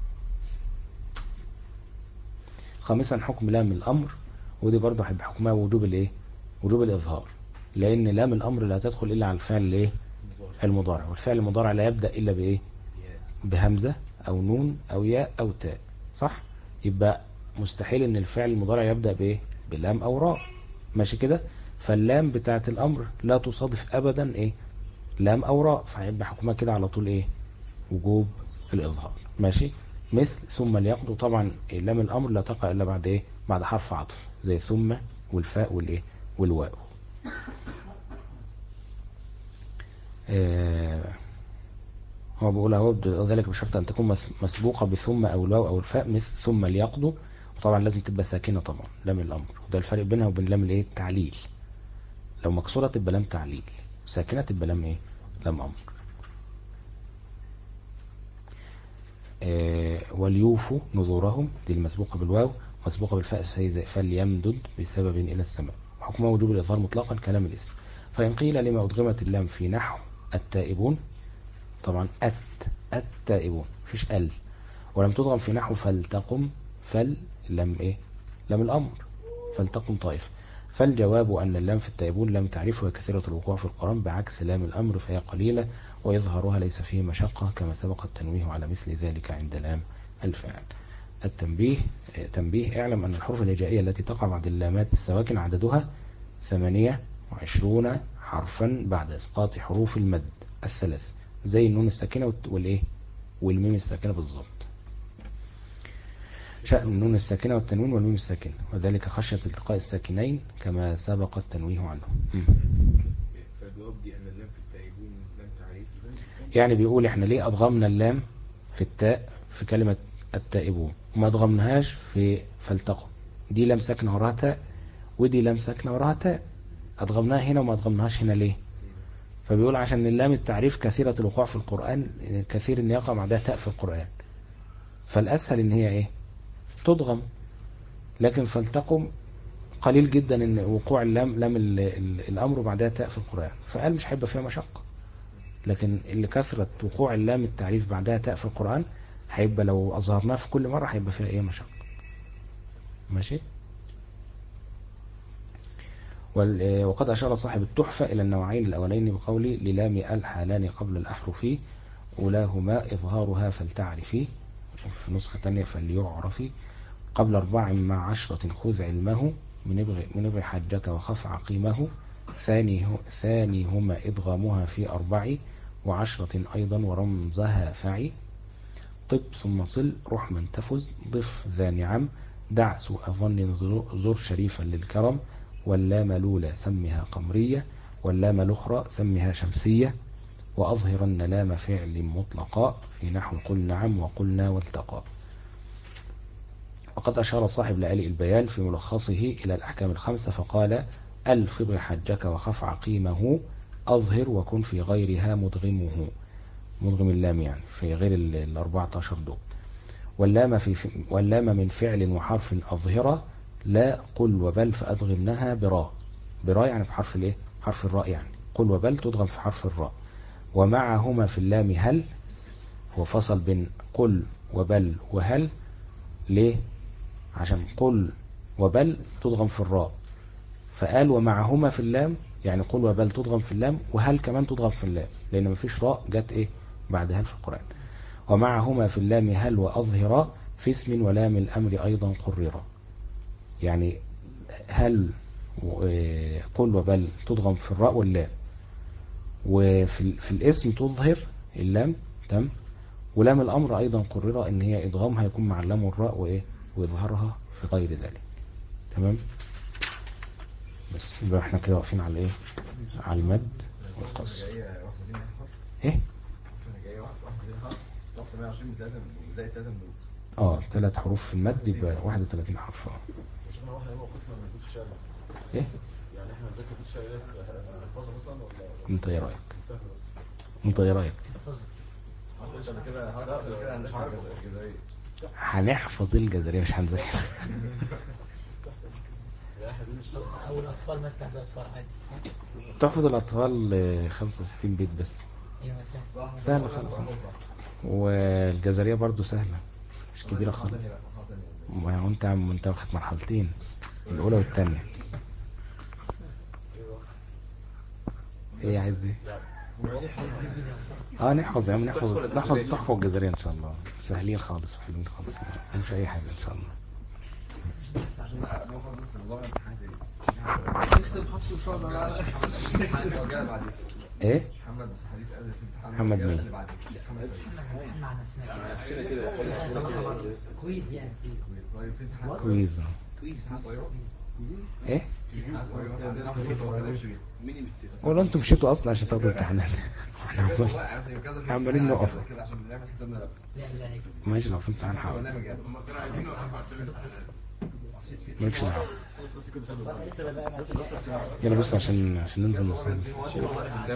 خامسا حكم لام الأمر، ودي برضه هيبقى حكمها وجوب الايه وجوب الإظهار، لأن لام الأمر لا تدخل إلا على الفعل الايه المضارع، والفعل المضارع لا يبدأ إلا بإيه بهمزة أو نون أو ياء أو تاء، صح؟ يبقى مستحيل إن الفعل المضارع يبدأ بإيه بلام أو راء، ماشي كده؟ فاللام بتاعت الأمر لا تصادف أبدا إيه لام أو راء، فهيبقى حكمها كده على طول إيه وجوب الإظهار، ماشي؟ مثل ثم ليقضوا، طبعا لام الأمر لا تقع إلا بعد إيه بعد حرف عطف، زي ثم والفاء والإيه والواو. آه هو بيقول اهو ذلك بشرط أن تكون مسبوقة بثم أو الواو أو الفاء، مثل ثم ليقضوا، وطبعا لازم تبقى ساكنة طبعا لام الأمر، وده الفرق بينها وبين لام الايه التعليل. لو مكسورة تبقى لام تعليل، ساكنة تبقى لام ايه لام أمر. آه وليوفوا نذورهم، دي المسبوقة بالواو، مسبوقة بالفاء فليمدد بسبب إلى السماء، حكمها وجوب الإظهار مطلقا كلام الاسم. فإن قيل لما أدغمت اللام في نحو التائبون، طبعا أت التائبون مفيش ال، ولم تضغم في نحو فلتقم، فل لم ايه لم الامر فلتقم طائف، فالجواب ان اللام في التائبون لم تعرف وكثيرة الوقوع في القرآن، بعكس لام الامر فهي قليلة ويظهرها ليس فيه مشقة، كما سبق التنويه على مثل ذلك عند لام الفعل. التنبيه تنبيه اعلم ان الحروف الهجائية التي تقع بعد اللامات السواكن عددها ثمانية وعشرون حرفا بعد اسقاط حروف المد الثلاث، زي النون الساكنة والايه والميم الساكنة بالظبط، شأن النون الساكنة والتنوين والميم الساكنة، وذلك خشية التقاء الساكنين كما سبق التنويه عنه. فالجواب دي ان اللام في التائبون لام تعريف، يعني بيقول احنا ليه أضغمنا اللام في التاء في كلمة التائبون وما أضغمناهاش في فلتقم، دي لام ساكنة وراها تاء ودي لام ساكنة وراها تاء، أضغمناها هنا وما أضغمناهاش هنا ليه؟ فبيقول عشان اللام التعريف كثيرة الوقوع في القرآن، كثير ان يقع بعدها تاء في القرآن، فالأسهل ان هي ايه تضغم، لكن فلتقم قليل جدا ان وقوع اللام لام ال ال الامر بعدها تاء في القرآن، فقال مش هيبقى فيها مشقة، لكن اللي كثرة وقوع اللام التعريف بعدها تاء في القرآن هيبقى لو اظهرناه في كل مرة هيبقى فيها ايه مشقة، ماشي؟ وقد أشار صاحب التحفة إلى النوعين الأولين بقوله للام الحالان قبل الأحرف، أولاهما إظهارها فلتعرفي، في نسخة تانية فليعرفي، قبل أربع مع عشرة خذ علمه، من ابغي, من ابغي حجك وخف عقيمه، ثاني ثانيهما إدغامها في أربع وعشرة أيضا ورمزها فعي، طب ثم صل رح من تفز، ضف ذا نعم، دع سوء ظن زر شريفا للكرم، واللام لولا سمها قمرية، واللام الأخرى سمها شمسية، وأظهرن لام فعل مطلقا في نحو قل نعم وقلنا والتقى. وقد أشار صاحب لآلئ البيان في ملخصه إلى الأحكام الخمسة فقال ألف ابغ حجك وخف عقيمه، أظهر وكن في غيرها مدغمه، مدغم اللام يعني في غير الأربعة عشر دول، واللام, في واللام من فعل وحرف أظهرة، لا قل وبل فأدغمنها براء، براء يعني في حرف الايه حرف الراء، يعني قل وبل تدغم في حرف الراء، ومعهما في اللام هل، هو فصل بين قل وبل وهل ليه؟ عشان قل وبل تدغم في الراء، فقال ومعهما في اللام، يعني قل وبل تدغم في اللام وهل كمان تدغم في اللام، لأن مفيش راء جت ايه بعد هل في القرآن. ومعهما في اللام هل وأظهرا في اسم ولام الأمر أيضا قررا، يعني هل قل وبل تدغم في الراء واللام، وفي في الاسم تظهر اللام تم، ولام الأمر أيضا قرر إن هي إدغامها يكون مع اللام والراء وإيه وإظهارها في غير ذلك. تمام؟ بس يبقى احنا كده واقفين على إيه؟ على المد والقصر. إيه؟ اه ثلاث حروف في المد يبقى واحد وثلاثين حرف. شفنا واحد موقفنا من البيت الشعري، ايه يعني احنا نذاكر البيت الشعري ديت نحفظها مثلا ولا انت ايه رايك؟ فاهم بس انت ايه رايك؟ قبل كده قبل كده هنشرح الجزائرية. هنحفظ الجزرية مش هنذاكر. او الاطفال مثلا الاطفال عادي. تحفظ الاطفال آه، خمسة وستين بيت بس. ايوه مثلا سهلة خالص. والجزرية برضو سهلة مش كبيرة خالص. ما هو انت عم انت واخد مرحلتين، الاولى والثانيه. ايه عايز ايه؟ اه نحفظ يا عم، نحفظ نحفظ التحفة والجزرية ان شاء الله، سهلين خالص وحلوين خالص، مش اي حاجة ان شاء الله. عشان نوفر بس موضوع الامتحانات نختم حفص الفاضل. ايه محمد حديث قال في امتحان محمد مين؟ اللي بعد محمد احنا مع نفسنا كويس يعني طيب في امتحان كويز. كويس ايه في امتحان طيب مثلا عندنا في توصيل مين ولا انتم مشيتوا اصلا عشان تاخدوا امتحانات؟ احنا عمالين نقف كده عشان نعمل حسابنا. لا لا لا ماشي لو في امتحان حاول برنامج يعني هم كانوا عايزين يوقفوا عشان الامتحانات. مالكش دعوه. يلا بص عشان عشان ننزل نصلي.